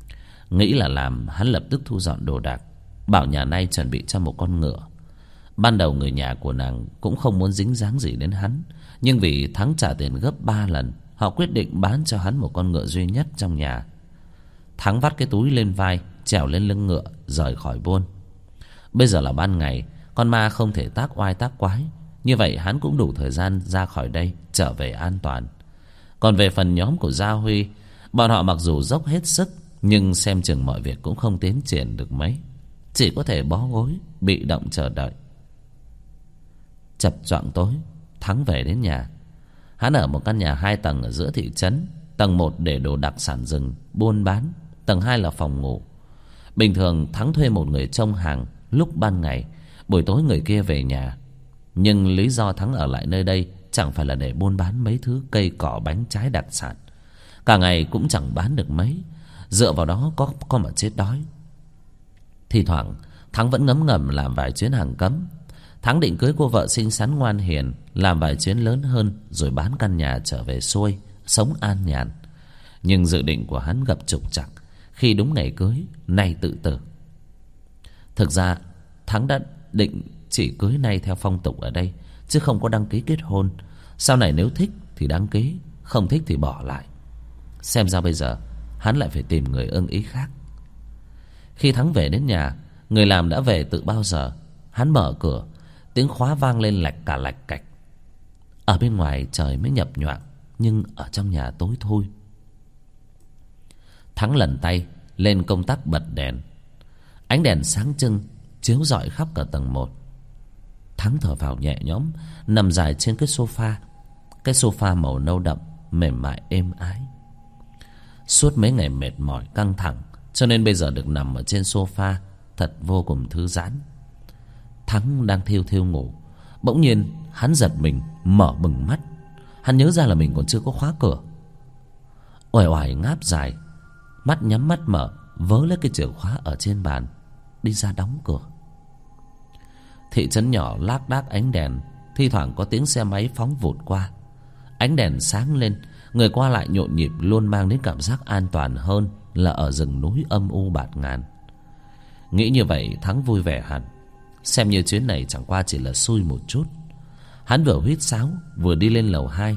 Nghĩ là làm, hắn lập tức thu dọn đồ đạc, bảo nhà nay chuẩn bị cho một con ngựa. Ban đầu người nhà của nàng cũng không muốn dính dáng gì đến hắn, nhưng vì Thắng trả tiền gấp ba lần, họ quyết định bán cho hắn một con ngựa duy nhất trong nhà. Thắng vắt cái túi lên vai, trèo lên lưng ngựa, rời khỏi buôn. Bây giờ là ban ngày, con ma không thể tác oai tác quái, như vậy hắn cũng đủ thời gian ra khỏi đây, trở về an toàn. Còn về phần nhóm của Gia Huy, bọn họ mặc dù dốc hết sức, nhưng xem chừng mọi việc cũng không tiến triển được mấy, chỉ có thể bó gối bị động chờ đợi. Chập choạng tối, Thắng về đến nhà. Hắn ở một căn nhà hai tầng ở giữa thị trấn. Tầng một để đồ đặc sản rừng buôn bán, tầng hai là phòng ngủ. Bình thường Thắng thuê một người trông hàng lúc ban ngày, buổi tối người kia về nhà. Nhưng lý do Thắng ở lại nơi đây chẳng phải là để buôn bán mấy thứ cây cỏ bánh trái đặc sản. Cả ngày cũng chẳng bán được mấy, dựa vào đó có có mà chết đói. Thì thoảng Thắng vẫn ngấm ngầm làm vài chuyến hàng cấm. Thắng định cưới cô vợ xinh xắn ngoan hiền, làm vài chuyến lớn hơn, rồi bán căn nhà trở về xuôi, sống an nhàn. Nhưng dự định của hắn gặp trục trặc khi đúng ngày cưới, nay tự tử. Thực ra Thắng đã định chỉ cưới nay theo phong tục ở đây, chứ không có đăng ký kết hôn. Sau này nếu thích thì đăng ký, không thích thì bỏ lại. Xem ra bây giờ hắn lại phải tìm người ưng ý khác. Khi Thắng về đến nhà, người làm đã về từ bao giờ. Hắn mở cửa, tiếng khóa vang lên lạch cả lạch cạch. Ở bên ngoài trời mới nhập nhoạng, nhưng ở trong nhà tối thui. Thắng lần tay lên công tắc bật đèn. Ánh đèn sáng trưng chiếu rọi khắp cả tầng một. Thắng thở vào nhẹ nhõm, nằm dài trên cái sofa. Cái sofa màu nâu đậm, mềm mại êm ái. Suốt mấy ngày mệt mỏi căng thẳng, cho nên bây giờ được nằm ở trên sofa thật vô cùng thư giãn. Thắng đang thiêu thiêu ngủ, bỗng nhiên hắn giật mình, mở bừng mắt. Hắn nhớ ra là mình còn chưa có khóa cửa. Oải oải ngáp dài, mắt nhắm mắt mở, vớ lấy cái chìa khóa ở trên bàn, đi ra đóng cửa. Thị trấn nhỏ lác đác ánh đèn, thi thoảng có tiếng xe máy phóng vụt qua. Ánh đèn sáng lên, người qua lại nhộn nhịp, luôn mang đến cảm giác an toàn hơn là ở rừng núi âm u bạt ngàn. Nghĩ như vậy Thắng vui vẻ hẳn, xem như chuyến này chẳng qua chỉ là xui một chút. Hắn vừa huýt sáo vừa đi lên lầu hai.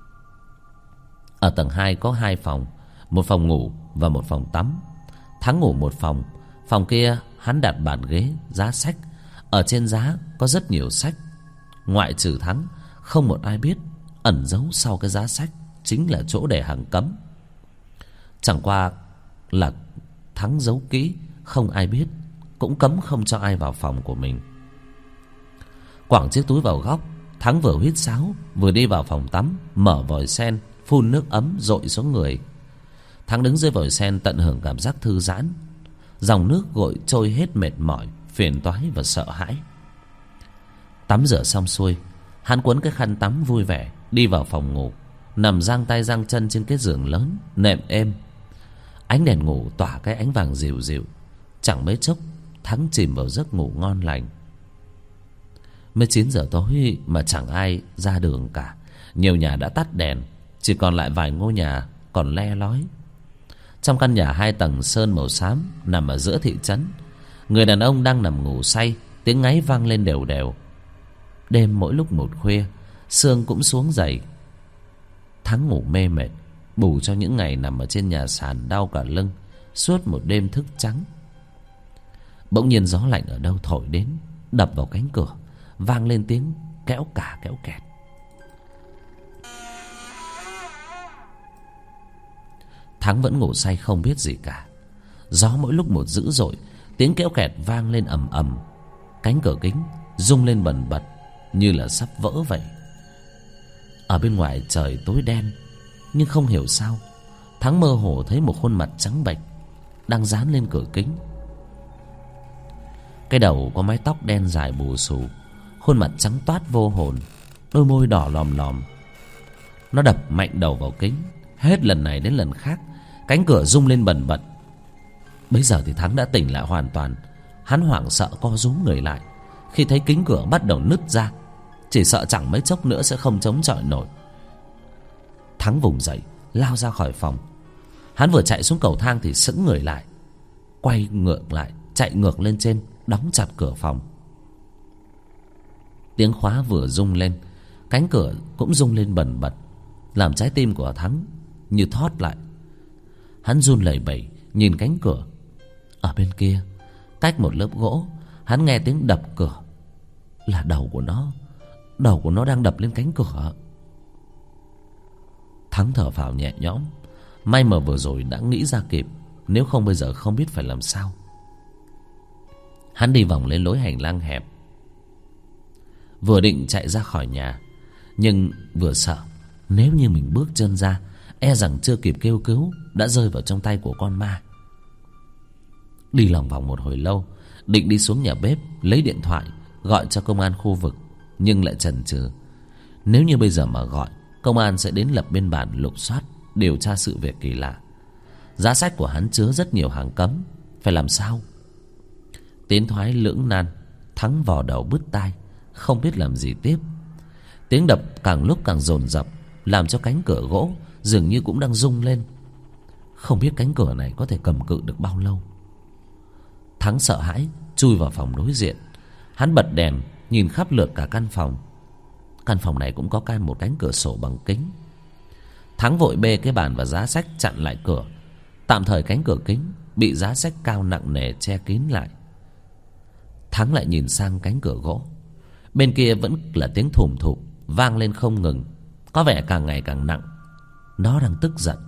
Ở tầng hai có hai phòng, một phòng ngủ và một phòng tắm. Thắng ngủ một phòng. Phòng kia hắn đặt bàn ghế, giá sách. Ở trên giá có rất nhiều sách. Ngoại trừ Thắng, không một ai biết ẩn giấu sau cái giá sách chính là chỗ để hàng cấm. Chẳng qua là Thắng giấu kỹ, không ai biết, cũng cấm không cho ai vào phòng của mình. Quẳng chiếc túi vào góc, Thắng vừa huýt sáo vừa đi vào phòng tắm, mở vòi sen, phun nước ấm dội xuống người. Thắng đứng dưới vòi sen tận hưởng cảm giác thư giãn. Dòng nước gội trôi hết mệt mỏi, phiền toái và sợ hãi. Tắm rửa xong xuôi, hắn quấn cái khăn tắm vui vẻ đi vào phòng ngủ, nằm giang tay giang chân trên cái giường lớn nệm êm. Ánh đèn ngủ tỏa cái ánh vàng dịu dịu. Chẳng mấy chốc Thắng chìm vào giấc ngủ ngon lành. Mới chín giờ tối mà chẳng ai ra đường cả. Nhiều nhà đã tắt đèn, chỉ còn lại vài ngôi nhà còn le lói. Trong căn nhà hai tầng sơn màu xám nằm ở giữa thị trấn, người đàn ông đang nằm ngủ say, tiếng ngáy vang lên đều đều. Đêm mỗi lúc một khuya, sương cũng xuống dày. Thắng ngủ mê mệt, bù cho những ngày nằm ở trên nhà sàn đau cả lưng, suốt một đêm thức trắng. Bỗng nhiên gió lạnh ở đâu thổi đến, đập vào cánh cửa, vang lên tiếng kéo cả kéo kẹt. Thắng vẫn ngủ say không biết gì cả. Gió mỗi lúc một dữ dội, tiếng kéo kẹt vang lên ầm ầm. Cánh cửa kính rung lên bần bật như là sắp vỡ vậy. Ở bên ngoài trời tối đen, nhưng không hiểu sao Thắng mơ hồ thấy một khuôn mặt trắng bệch đang dán lên cửa kính. Cái đầu có mái tóc đen dài bù xù, khuôn mặt trắng toát vô hồn, đôi môi đỏ lòm lòm. Nó đập mạnh đầu vào kính, hết lần này đến lần khác cánh cửa rung lên bần bật. Bấy giờ thì Thắng đã tỉnh lại hoàn toàn. Hắn hoảng sợ co rúm người lại khi thấy kính cửa bắt đầu nứt ra, chỉ sợ chẳng mấy chốc nữa sẽ không chống chọi nổi. Thắng vùng dậy lao ra khỏi phòng. Hắn vừa chạy xuống cầu thang thì sững người lại. quay ngược lại, chạy ngược lên trên, đóng chặt cửa phòng. Tiếng khóa vừa rung lên, cánh cửa cũng rung lên bần bật, làm trái tim của Thắng như thót lại. Hắn run lẩy bẩy nhìn cánh cửa. Ở bên kia, cách một lớp gỗ, hắn nghe tiếng đập cửa. Là đầu của nó, đầu của nó đang đập lên cánh cửa. Thắng thở phào nhẹ nhõm. May mà vừa rồi đã nghĩ ra kịp, nếu không bây giờ không biết phải làm sao. Hắn đi vòng lên lối hành lang hẹp, vừa định chạy ra khỏi nhà, nhưng vừa sợ nếu như mình bước chân ra, e rằng chưa kịp kêu cứu đã rơi vào trong tay của con ma. Đi lòng vòng một hồi lâu, định đi xuống nhà bếp lấy điện thoại gọi cho công an khu vực, nhưng lại chần chừ. Nếu như bây giờ mà gọi, công an sẽ đến lập biên bản lục soát, điều tra sự việc kỳ lạ. Giá sách của hắn chứa rất nhiều hàng cấm, phải làm sao? Tiến thoái lưỡng nan, Thắng vò đầu bứt tai, không biết làm gì tiếp. Tiếng đập càng lúc càng dồn dập, làm cho cánh cửa gỗ dường như cũng đang rung lên. Không biết cánh cửa này có thể cầm cự được bao lâu. Thắng sợ hãi chui vào phòng đối diện. Hắn bật đèn nhìn khắp lượt cả căn phòng. Căn phòng này cũng có cai một cánh cửa sổ bằng kính. Thắng vội bê cái bàn và giá sách chặn lại cửa. Tạm thời cánh cửa kính bị giá sách cao nặng nề che kín lại. Thắng lại nhìn sang cánh cửa gỗ. Bên kia vẫn là tiếng thùm thụp vang lên không ngừng, có vẻ càng ngày càng nặng. Nó đang tức giận.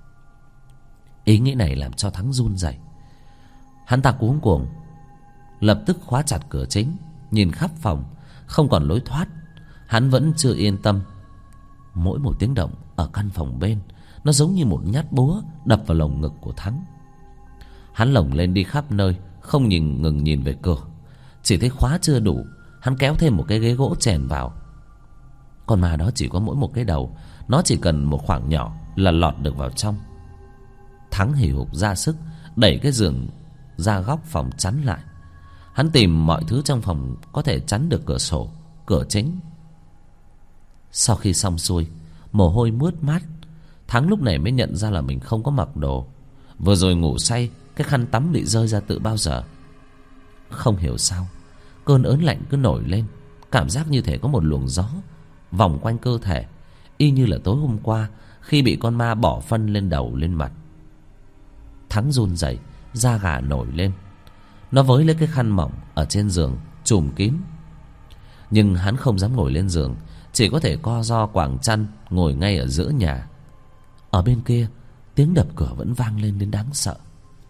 Ý nghĩ này làm cho Thắng run rẩy. Hắn ta cuống cuồng lập tức khóa chặt cửa chính, nhìn khắp phòng không còn lối thoát. Hắn vẫn chưa yên tâm. Mỗi một tiếng động ở căn phòng bên, nó giống như một nhát búa đập vào lồng ngực của Thắng. Hắn lồng lên đi khắp nơi, không nhìn ngừng nhìn về cửa. Chỉ thấy khóa chưa đủ, hắn kéo thêm một cái ghế gỗ chèn vào. Con ma đó chỉ có mỗi một cái đầu, nó chỉ cần một khoảng nhỏ là lọt được vào trong. Thắng hì hục ra sức đẩy cái giường ra góc phòng chắn lại. Hắn tìm mọi thứ trong phòng có thể chắn được cửa sổ, cửa chính. Sau khi xong xuôi, mồ hôi mướt mát, Thắng lúc này mới nhận ra là mình không có mặc đồ. Vừa rồi ngủ say, cái khăn tắm bị rơi ra từ bao giờ. Không hiểu sao, cơn ớn lạnh cứ nổi lên, cảm giác như thể có một luồng gió vòng quanh cơ thể, y như là tối hôm qua khi bị con ma bỏ phân lên đầu lên mặt. Thắng run rẩy, da gà nổi lên. Nó với lấy cái khăn mỏng ở trên giường trùm kín. Nhưng hắn không dám ngồi lên giường, chỉ có thể co ro quàng chăn ngồi ngay ở giữa nhà. Ở bên kia, tiếng đập cửa vẫn vang lên đến đáng sợ.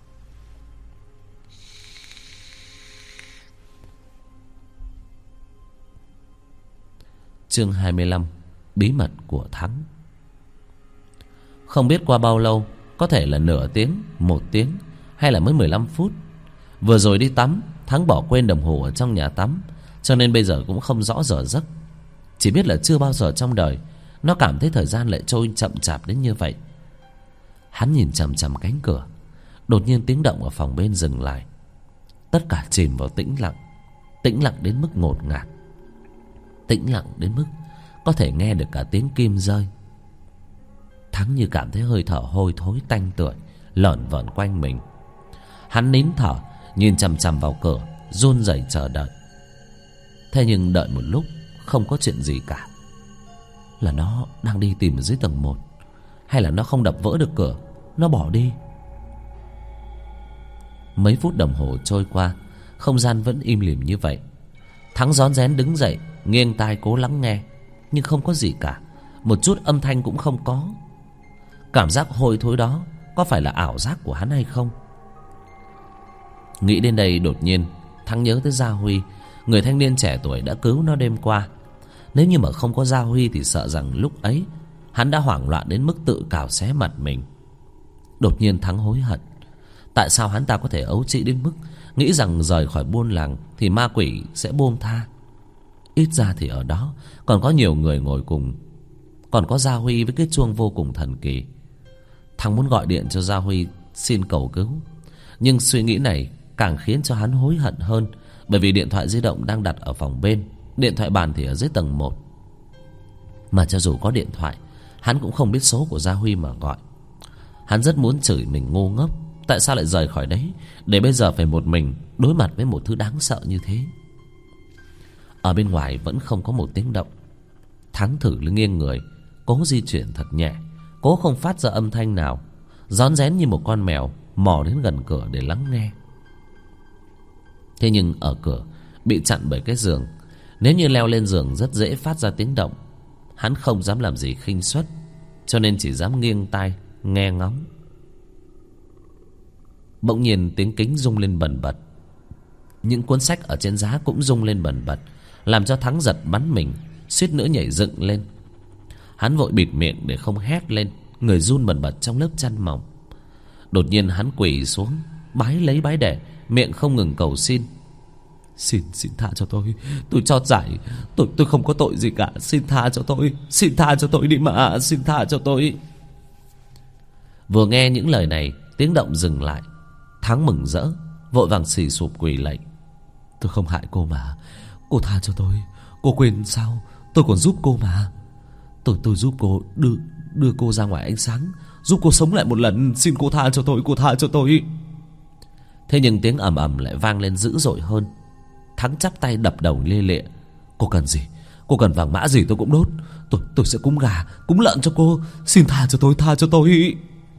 Chương hai mươi lăm. Bí mật của Thắng. Không biết qua bao lâu, có thể là nửa tiếng, một tiếng, hay là mới mười lăm phút. Vừa rồi đi tắm, Thắng bỏ quên đồng hồ ở trong nhà tắm, cho nên bây giờ cũng không rõ giờ giấc. Chỉ biết là chưa bao giờ trong đời nó cảm thấy thời gian lại trôi chậm chạp đến như vậy. Hắn nhìn chằm chằm cánh cửa. Đột nhiên tiếng động ở phòng bên dừng lại. Tất cả chìm vào tĩnh lặng. Tĩnh lặng đến mức ngột ngạt. Tĩnh lặng đến mức có thể nghe được cả tiếng kim rơi. Thắng như cảm thấy hơi thở hôi thối tanh tưởi lởn vởn quanh mình. Hắn nín thở, nhìn chằm chằm vào cửa, run rẩy chờ đợi. Thế nhưng đợi một lúc không có chuyện gì cả. Là nó đang đi tìm ở dưới tầng một, hay là nó không đập vỡ được cửa, nó bỏ đi? Mấy phút đồng hồ trôi qua, không gian vẫn im lìm như vậy. Thắng rón rén đứng dậy, nghiêng tai cố lắng nghe, nhưng không có gì cả, một chút âm thanh cũng không có. Cảm giác hôi thối đó có phải là ảo giác của hắn hay không? Nghĩ đến đây, đột nhiên Thắng nhớ tới Gia Huy, người thanh niên trẻ tuổi đã cứu nó đêm qua. Nếu như mà không có Gia Huy thì sợ rằng lúc ấy hắn đã hoảng loạn đến mức tự cào xé mặt mình. Đột nhiên Thắng hối hận. Tại sao hắn ta có thể ấu trĩ đến mức nghĩ rằng rời khỏi buôn làng thì ma quỷ sẽ buông tha? Ít ra thì ở đó còn có nhiều người ngồi cùng, còn có Gia Huy với cái chuông vô cùng thần kỳ. Thắng muốn gọi điện cho Gia Huy xin cầu cứu, nhưng suy nghĩ này càng khiến cho hắn hối hận hơn. Bởi vì điện thoại di động đang đặt ở phòng bên, điện thoại bàn thì ở dưới tầng một. Mà cho dù có điện thoại, hắn cũng không biết số của Gia Huy mà gọi. Hắn rất muốn chửi mình ngu ngốc, Tại sao lại rời khỏi đấy, để bây giờ phải một mình đối mặt với một thứ đáng sợ như thế? Ở bên ngoài vẫn không có một tiếng động. Thắng thử nghiêng người, cố di chuyển thật nhẹ, cố không phát ra âm thanh nào, rón rén như một con mèo mò đến gần cửa để lắng nghe. Thế nhưng ở cửa bị chặn bởi cái giường. Nếu như leo lên giường rất dễ phát ra tiếng động. Hắn không dám làm gì khinh suất, cho nên chỉ dám nghiêng tai nghe ngóng. Bỗng nhiên tiếng kính rung lên bần bật. Những cuốn sách ở trên giá cũng rung lên bần bật, làm cho Thắng giật bắn mình, suýt nữa nhảy dựng lên. Hắn vội bịt miệng để không hét lên, người run bần bật trong lớp chăn mỏng. Đột nhiên hắn quỳ xuống, bái lấy bái để, miệng không ngừng cầu xin. Xin, xin tha cho tôi, tôi chót giải, tôi tôi không có tội gì cả, xin tha cho tôi, xin tha cho tôi đi mà, xin tha cho tôi. Vừa nghe những lời này, tiếng động dừng lại. Thắng mừng rỡ, vội vàng xì sụp quỳ lạy. Tôi không hại cô mà, cô tha cho tôi, cô quên sao, tôi còn giúp cô mà. Tôi tôi giúp cô đưa đưa cô ra ngoài ánh sáng, giúp cô sống lại một lần, xin cô tha cho tôi, cô tha cho tôi. Thế nhưng tiếng ầm ầm lại vang lên dữ dội hơn. Thắng chắp tay đập đầu lia lịa. Cô cần gì, cô cần vàng mã gì tôi cũng đốt, tôi tôi sẽ cúng gà cúng lợn cho cô, xin tha cho tôi, tha cho tôi.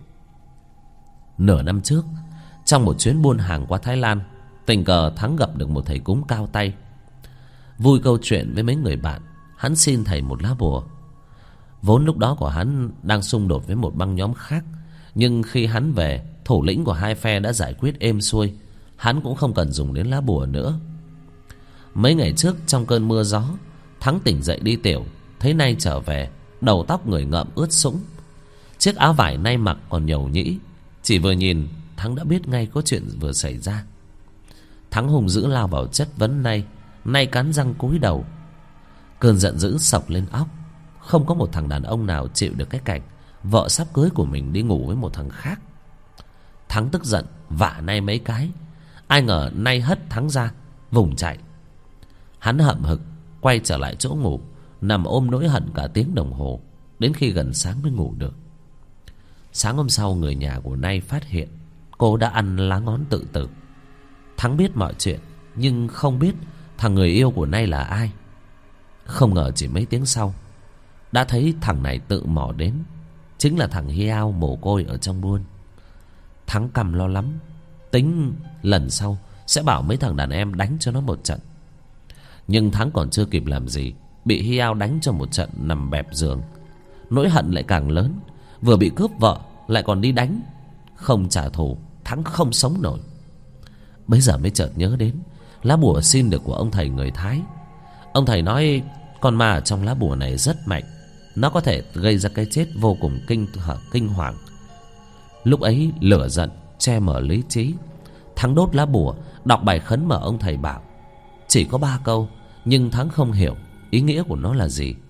Nửa năm trước, trong một chuyến buôn hàng qua Thái Lan, tình cờ Thắng gặp được một thầy cúng cao tay. Vui câu chuyện với mấy người bạn, hắn xin thầy một lá bùa. Vốn lúc đó của hắn đang xung đột với một băng nhóm khác, nhưng khi hắn về, thủ lĩnh của hai phe đã giải quyết êm xuôi, hắn cũng không cần dùng đến lá bùa nữa. Mấy ngày trước trong cơn mưa gió, Thắng tỉnh dậy đi tiểu, thấy Nay trở về, đầu tóc người ngợm ướt sũng, chiếc áo vải Nay mặc còn nhầu nhĩ. Chỉ vừa nhìn, Thắng đã biết ngay có chuyện vừa xảy ra. Thắng hùng dữ lao vào chất vấn Nay. Nay cắn răng cúi đầu. Cơn giận dữ sộc lên óc. Không có một thằng đàn ông nào chịu được cái cảnh vợ sắp cưới của mình đi ngủ với một thằng khác. Thắng tức giận vả Nay mấy cái. Ai ngờ Nay hất Thắng ra, vùng chạy. Hắn hậm hực quay trở lại chỗ ngủ, nằm ôm nỗi hận cả tiếng đồng hồ, đến khi gần sáng mới ngủ được. Sáng hôm sau, người nhà của Nay phát hiện cô đã ăn lá ngón tự tử. Thắng biết mọi chuyện, nhưng không biết thằng người yêu của Nay là ai. Không ngờ chỉ mấy tiếng sau đã thấy thằng này tự mò đến, chính là thằng Hiao mồ côi ở trong buôn. Thắng căm lo lắm, tính lần sau sẽ bảo mấy thằng đàn em đánh cho nó một trận. Nhưng Thắng còn chưa kịp làm gì, bị Hiao đánh cho một trận nằm bẹp giường. Nỗi hận lại càng lớn, vừa bị cướp vợ lại còn đi đánh. Không trả thù, Thắng không sống nổi. Bây giờ mới chợt nhớ đến lá bùa xin được của ông thầy người Thái. Ông thầy nói con ma ở trong lá bùa này rất mạnh, nó có thể gây ra cái chết vô cùng kinh kinh hoàng. Lúc ấy lửa giận che mờ lý trí, Thắng đốt lá bùa, đọc bài khấn mà ông thầy bảo. Chỉ có ba câu, nhưng Thắng không hiểu ý nghĩa của nó là gì.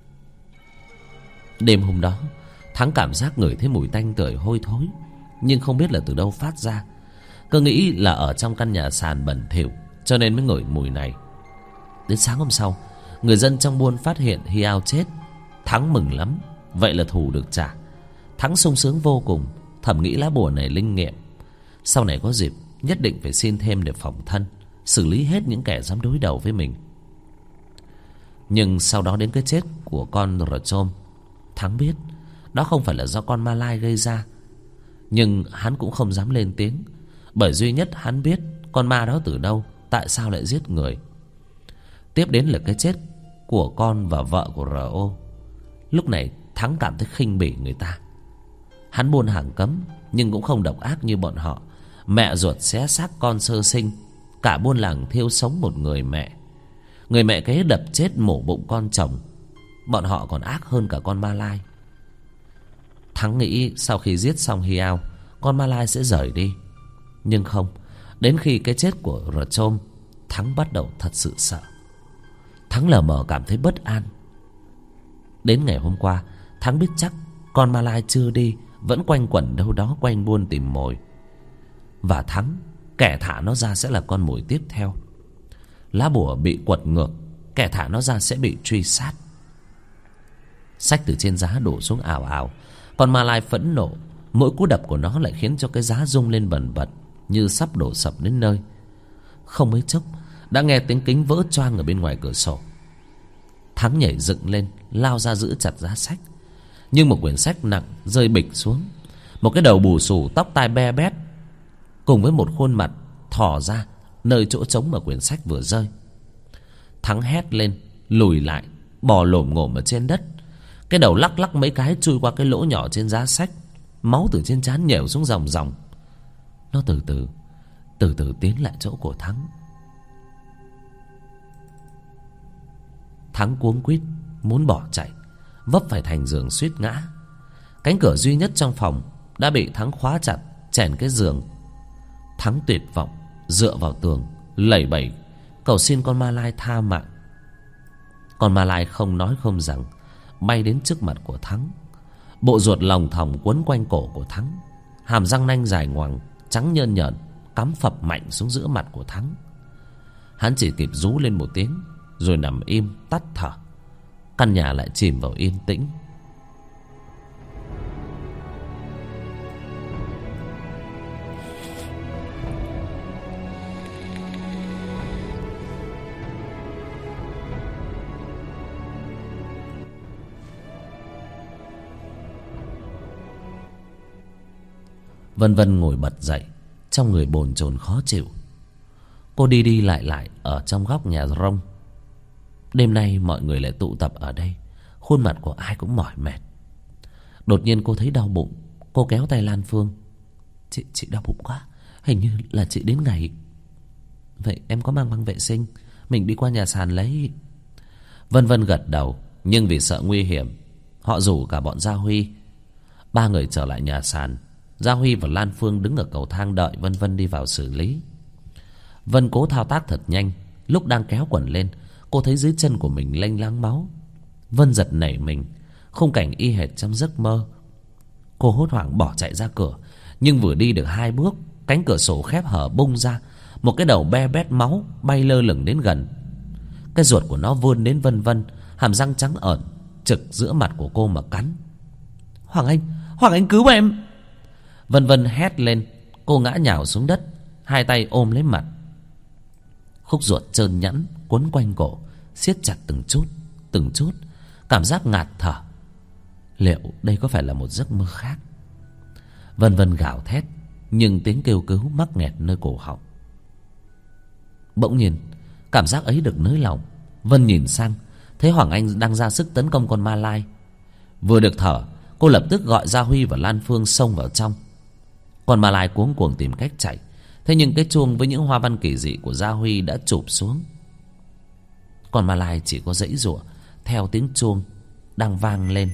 Đêm hôm đó, Thắng cảm giác ngửi thấy mùi tanh tưởi hôi thối, nhưng không biết là từ đâu phát ra. Cứ nghĩ là ở trong căn nhà sàn bẩn thỉu, cho nên mới ngửi mùi này. Đến sáng hôm sau, người dân trong buôn phát hiện Hiao chết. Thắng mừng lắm, vậy là thù được trả. Thắng sung sướng vô cùng, thầm nghĩ lá bùa này linh nghiệm. Sau này có dịp nhất định phải xin thêm để phòng thân, xử lý hết những kẻ dám đối đầu với mình. Nhưng sau đó đến cái chết của con Rachom, Thắng biết đó không phải là do con Ma Lai gây ra. Nhưng hắn cũng không dám lên tiếng, bởi duy nhất hắn biết con ma đó từ đâu, tại sao lại giết người. Tiếp đến là cái chết của con và vợ của rờ ô. Lúc này Thắng cảm thấy khinh bỉ người ta. Hắn buôn hàng cấm, nhưng cũng không độc ác như bọn họ. Mẹ ruột xé xác con sơ sinh, cả buôn làng thiêu sống một người mẹ. Người mẹ kế đập chết mổ bụng con chồng. Bọn họ còn ác hơn cả con Ma Lai. Thắng nghĩ sau khi giết xong Hiao, con Ma Lai sẽ rời đi. Nhưng không, đến khi cái chết của Rachom, Thắng bắt đầu thật sự sợ. Thắng lờ mờ cảm thấy bất an. Đến ngày hôm qua, Thắng biết chắc con Ma Lai chưa đi, vẫn quanh quẩn đâu đó quanh buôn tìm mồi. Và Thắng, kẻ thả nó ra sẽ là con mồi tiếp theo. Lá bùa bị quật ngược, kẻ thả nó ra sẽ bị truy sát. Sách từ trên giá đổ xuống ào ào. Con Ma Lai phẫn nộ, Mỗi cú đập của nó lại khiến cho cái giá rung lên bần bật, như sắp đổ sập đến nơi. Không mấy chốc đã nghe tiếng kính vỡ choang ở bên ngoài cửa sổ. Thắng nhảy dựng lên, lao ra giữ chặt giá sách. Nhưng một quyển sách nặng rơi bịch xuống. Một cái đầu bù xù, tóc tai be bét, cùng với một khuôn mặt thò ra nơi chỗ trống mà quyển sách vừa rơi. Thắng hét lên, lùi lại, bò lổm ngổm ở trên đất. Cái đầu lắc lắc mấy cái chui qua cái lỗ nhỏ trên giá sách. Máu từ trên trán nhèo xuống ròng ròng. Nó từ từ Từ từ tiến lại chỗ của Thắng. Thắng cuống quýt muốn bỏ chạy, vấp phải thành giường suýt ngã. Cánh cửa duy nhất trong phòng đã bị Thắng khóa chặt, chèn cái giường. Thắng tuyệt vọng dựa vào tường, lẩy bẩy cầu xin con ma lai tha mạng. Con ma lai không nói không rằng, bay đến trước mặt của Thắng. Bộ ruột lòng thòng quấn quanh cổ của Thắng. Hàm răng nanh dài ngoằng, trắng nhơn nhởn, cắm phập mạnh xuống giữa mặt của Thắng. Hắn chỉ kịp rú lên một tiếng, rồi nằm im tắt thở. Căn nhà lại chìm vào yên tĩnh. Vân Vân ngồi bật dậy, trong người bồn chồn khó chịu. Cô đi đi lại lại ở trong góc nhà rông. Đêm nay mọi người lại tụ tập ở đây, khuôn mặt của ai cũng mỏi mệt. Đột nhiên cô thấy đau bụng. Cô kéo tay Lan Phương. Chị, chị đau bụng quá, hình như là chị đến ngày. Vậy em có mang băng vệ sinh, mình đi qua nhà sàn lấy. Vân Vân gật đầu, nhưng vì sợ nguy hiểm, họ rủ cả bọn Gia Huy. Ba người trở lại nhà sàn. Gia Huy và Lan Phương đứng ở cầu thang đợi Vân Vân đi vào xử lý. Vân cố thao tác thật nhanh. Lúc đang kéo quần lên, cô thấy dưới chân của mình lênh láng máu. Vân giật nảy mình, khung cảnh y hệt trong giấc mơ. Cô hốt hoảng bỏ chạy ra cửa. Nhưng vừa đi được hai bước, cánh cửa sổ khép hở bung ra. Một cái đầu be bét máu bay lơ lửng đến gần. Cái ruột của nó vươn đến Vân Vân, hàm răng trắng ởn trực giữa mặt của cô mà cắn. Hoàng Anh, Hoàng Anh cứu em! Vân Vân hét lên. Cô ngã nhào xuống đất, hai tay ôm lấy mặt. Khúc ruột trơn nhẵn quấn quanh cổ, siết chặt từng chút từng chút. Cảm giác ngạt thở. Liệu đây có phải là một giấc mơ khác? Vân Vân gào thét, nhưng tiếng kêu cứu mắc nghẹt nơi cổ họng. Bỗng nhiên cảm giác ấy được nới lỏng. Vân nhìn sang, thấy Hoàng Anh đang ra sức tấn công con ma lai. Vừa được thở, cô lập tức gọi Gia Huy và Lan Phương xông vào trong. Con ma lai cuống cuồng tìm cách chạy. Thế nhưng cái chuông với những hoa văn kỳ dị của Gia Huy đã chụp xuống. Con ma lai chỉ có giãy giụa theo tiếng chuông đang vang lên.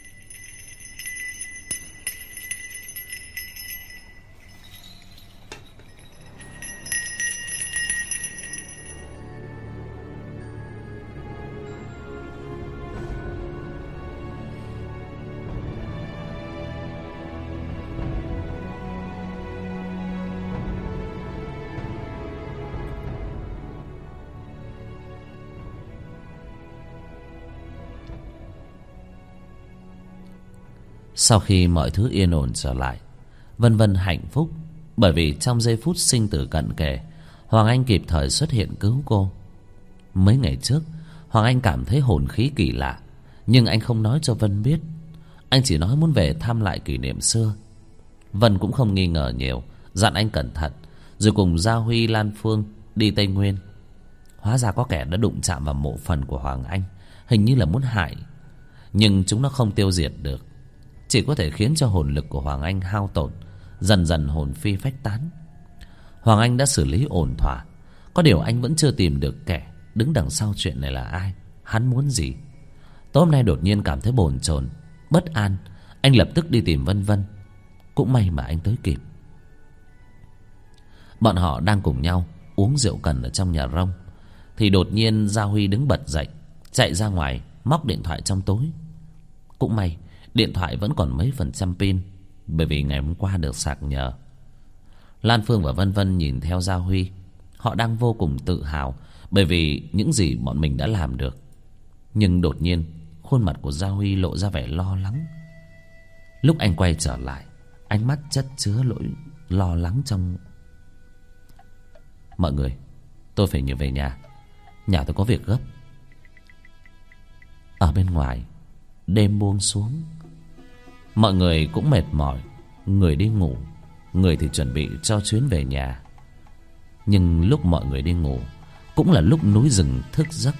Sau khi mọi thứ yên ổn trở lại, Vân Vân hạnh phúc, bởi vì trong giây phút sinh tử cận kề, Hoàng Anh kịp thời xuất hiện cứu cô. Mấy ngày trước, Hoàng Anh cảm thấy hồn khí kỳ lạ, nhưng anh không nói cho Vân biết. Anh chỉ nói muốn về thăm lại kỷ niệm xưa. Vân cũng không nghi ngờ nhiều, dặn anh cẩn thận, rồi cùng Gia Huy, Lan Phương đi Tây Nguyên. Hóa ra có kẻ đã đụng chạm vào mộ phần của Hoàng Anh, hình như là muốn hại. Nhưng chúng nó không tiêu diệt được, chỉ có thể khiến cho hồn lực của Hoàng Anh hao tổn, dần dần hồn phi phách tán. Hoàng Anh đã xử lý ổn thỏa. Có điều anh vẫn chưa tìm được kẻ đứng đằng sau chuyện này là ai, hắn muốn gì. Tối hôm nay đột nhiên cảm thấy bồn chồn, bất an. Anh lập tức đi tìm Vân Vân. Cũng may mà anh tới kịp. Bọn họ đang cùng nhau uống rượu cần ở trong nhà rông, thì đột nhiên Gia Huy đứng bật dậy, chạy ra ngoài móc điện thoại trong túi. Cũng may điện thoại vẫn còn mấy phần trăm pin, bởi vì ngày hôm qua được sạc nhờ. Lan Phương và Vân Vân nhìn theo Gia Huy. Họ đang vô cùng tự hào bởi vì những gì bọn mình đã làm được. Nhưng đột nhiên khuôn mặt của Gia Huy lộ ra vẻ lo lắng. Lúc anh quay trở lại, ánh mắt chất chứa lỗi lo lắng trong. Mọi người, tôi phải nhờ về nhà. Nhà tôi có việc gấp. Ở bên ngoài, đêm buông xuống. Mọi người cũng mệt mỏi, người đi ngủ, người thì chuẩn bị cho chuyến về nhà. Nhưng lúc mọi người đi ngủ cũng là lúc núi rừng thức giấc.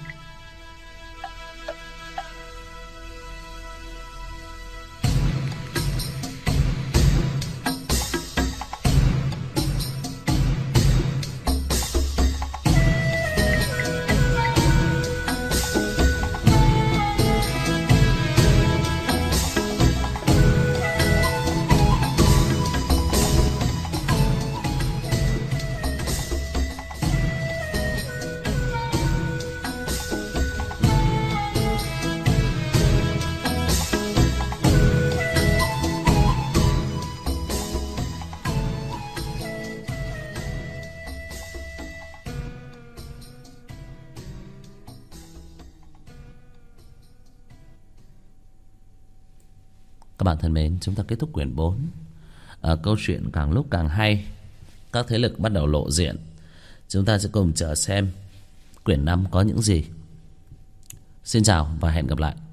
Các bạn thân mến, chúng ta kết thúc quyển bốn. à, Câu chuyện càng lúc càng hay, các thế lực bắt đầu lộ diện. Chúng ta sẽ cùng chờ xem quyển năm có những gì. Xin chào và hẹn gặp lại.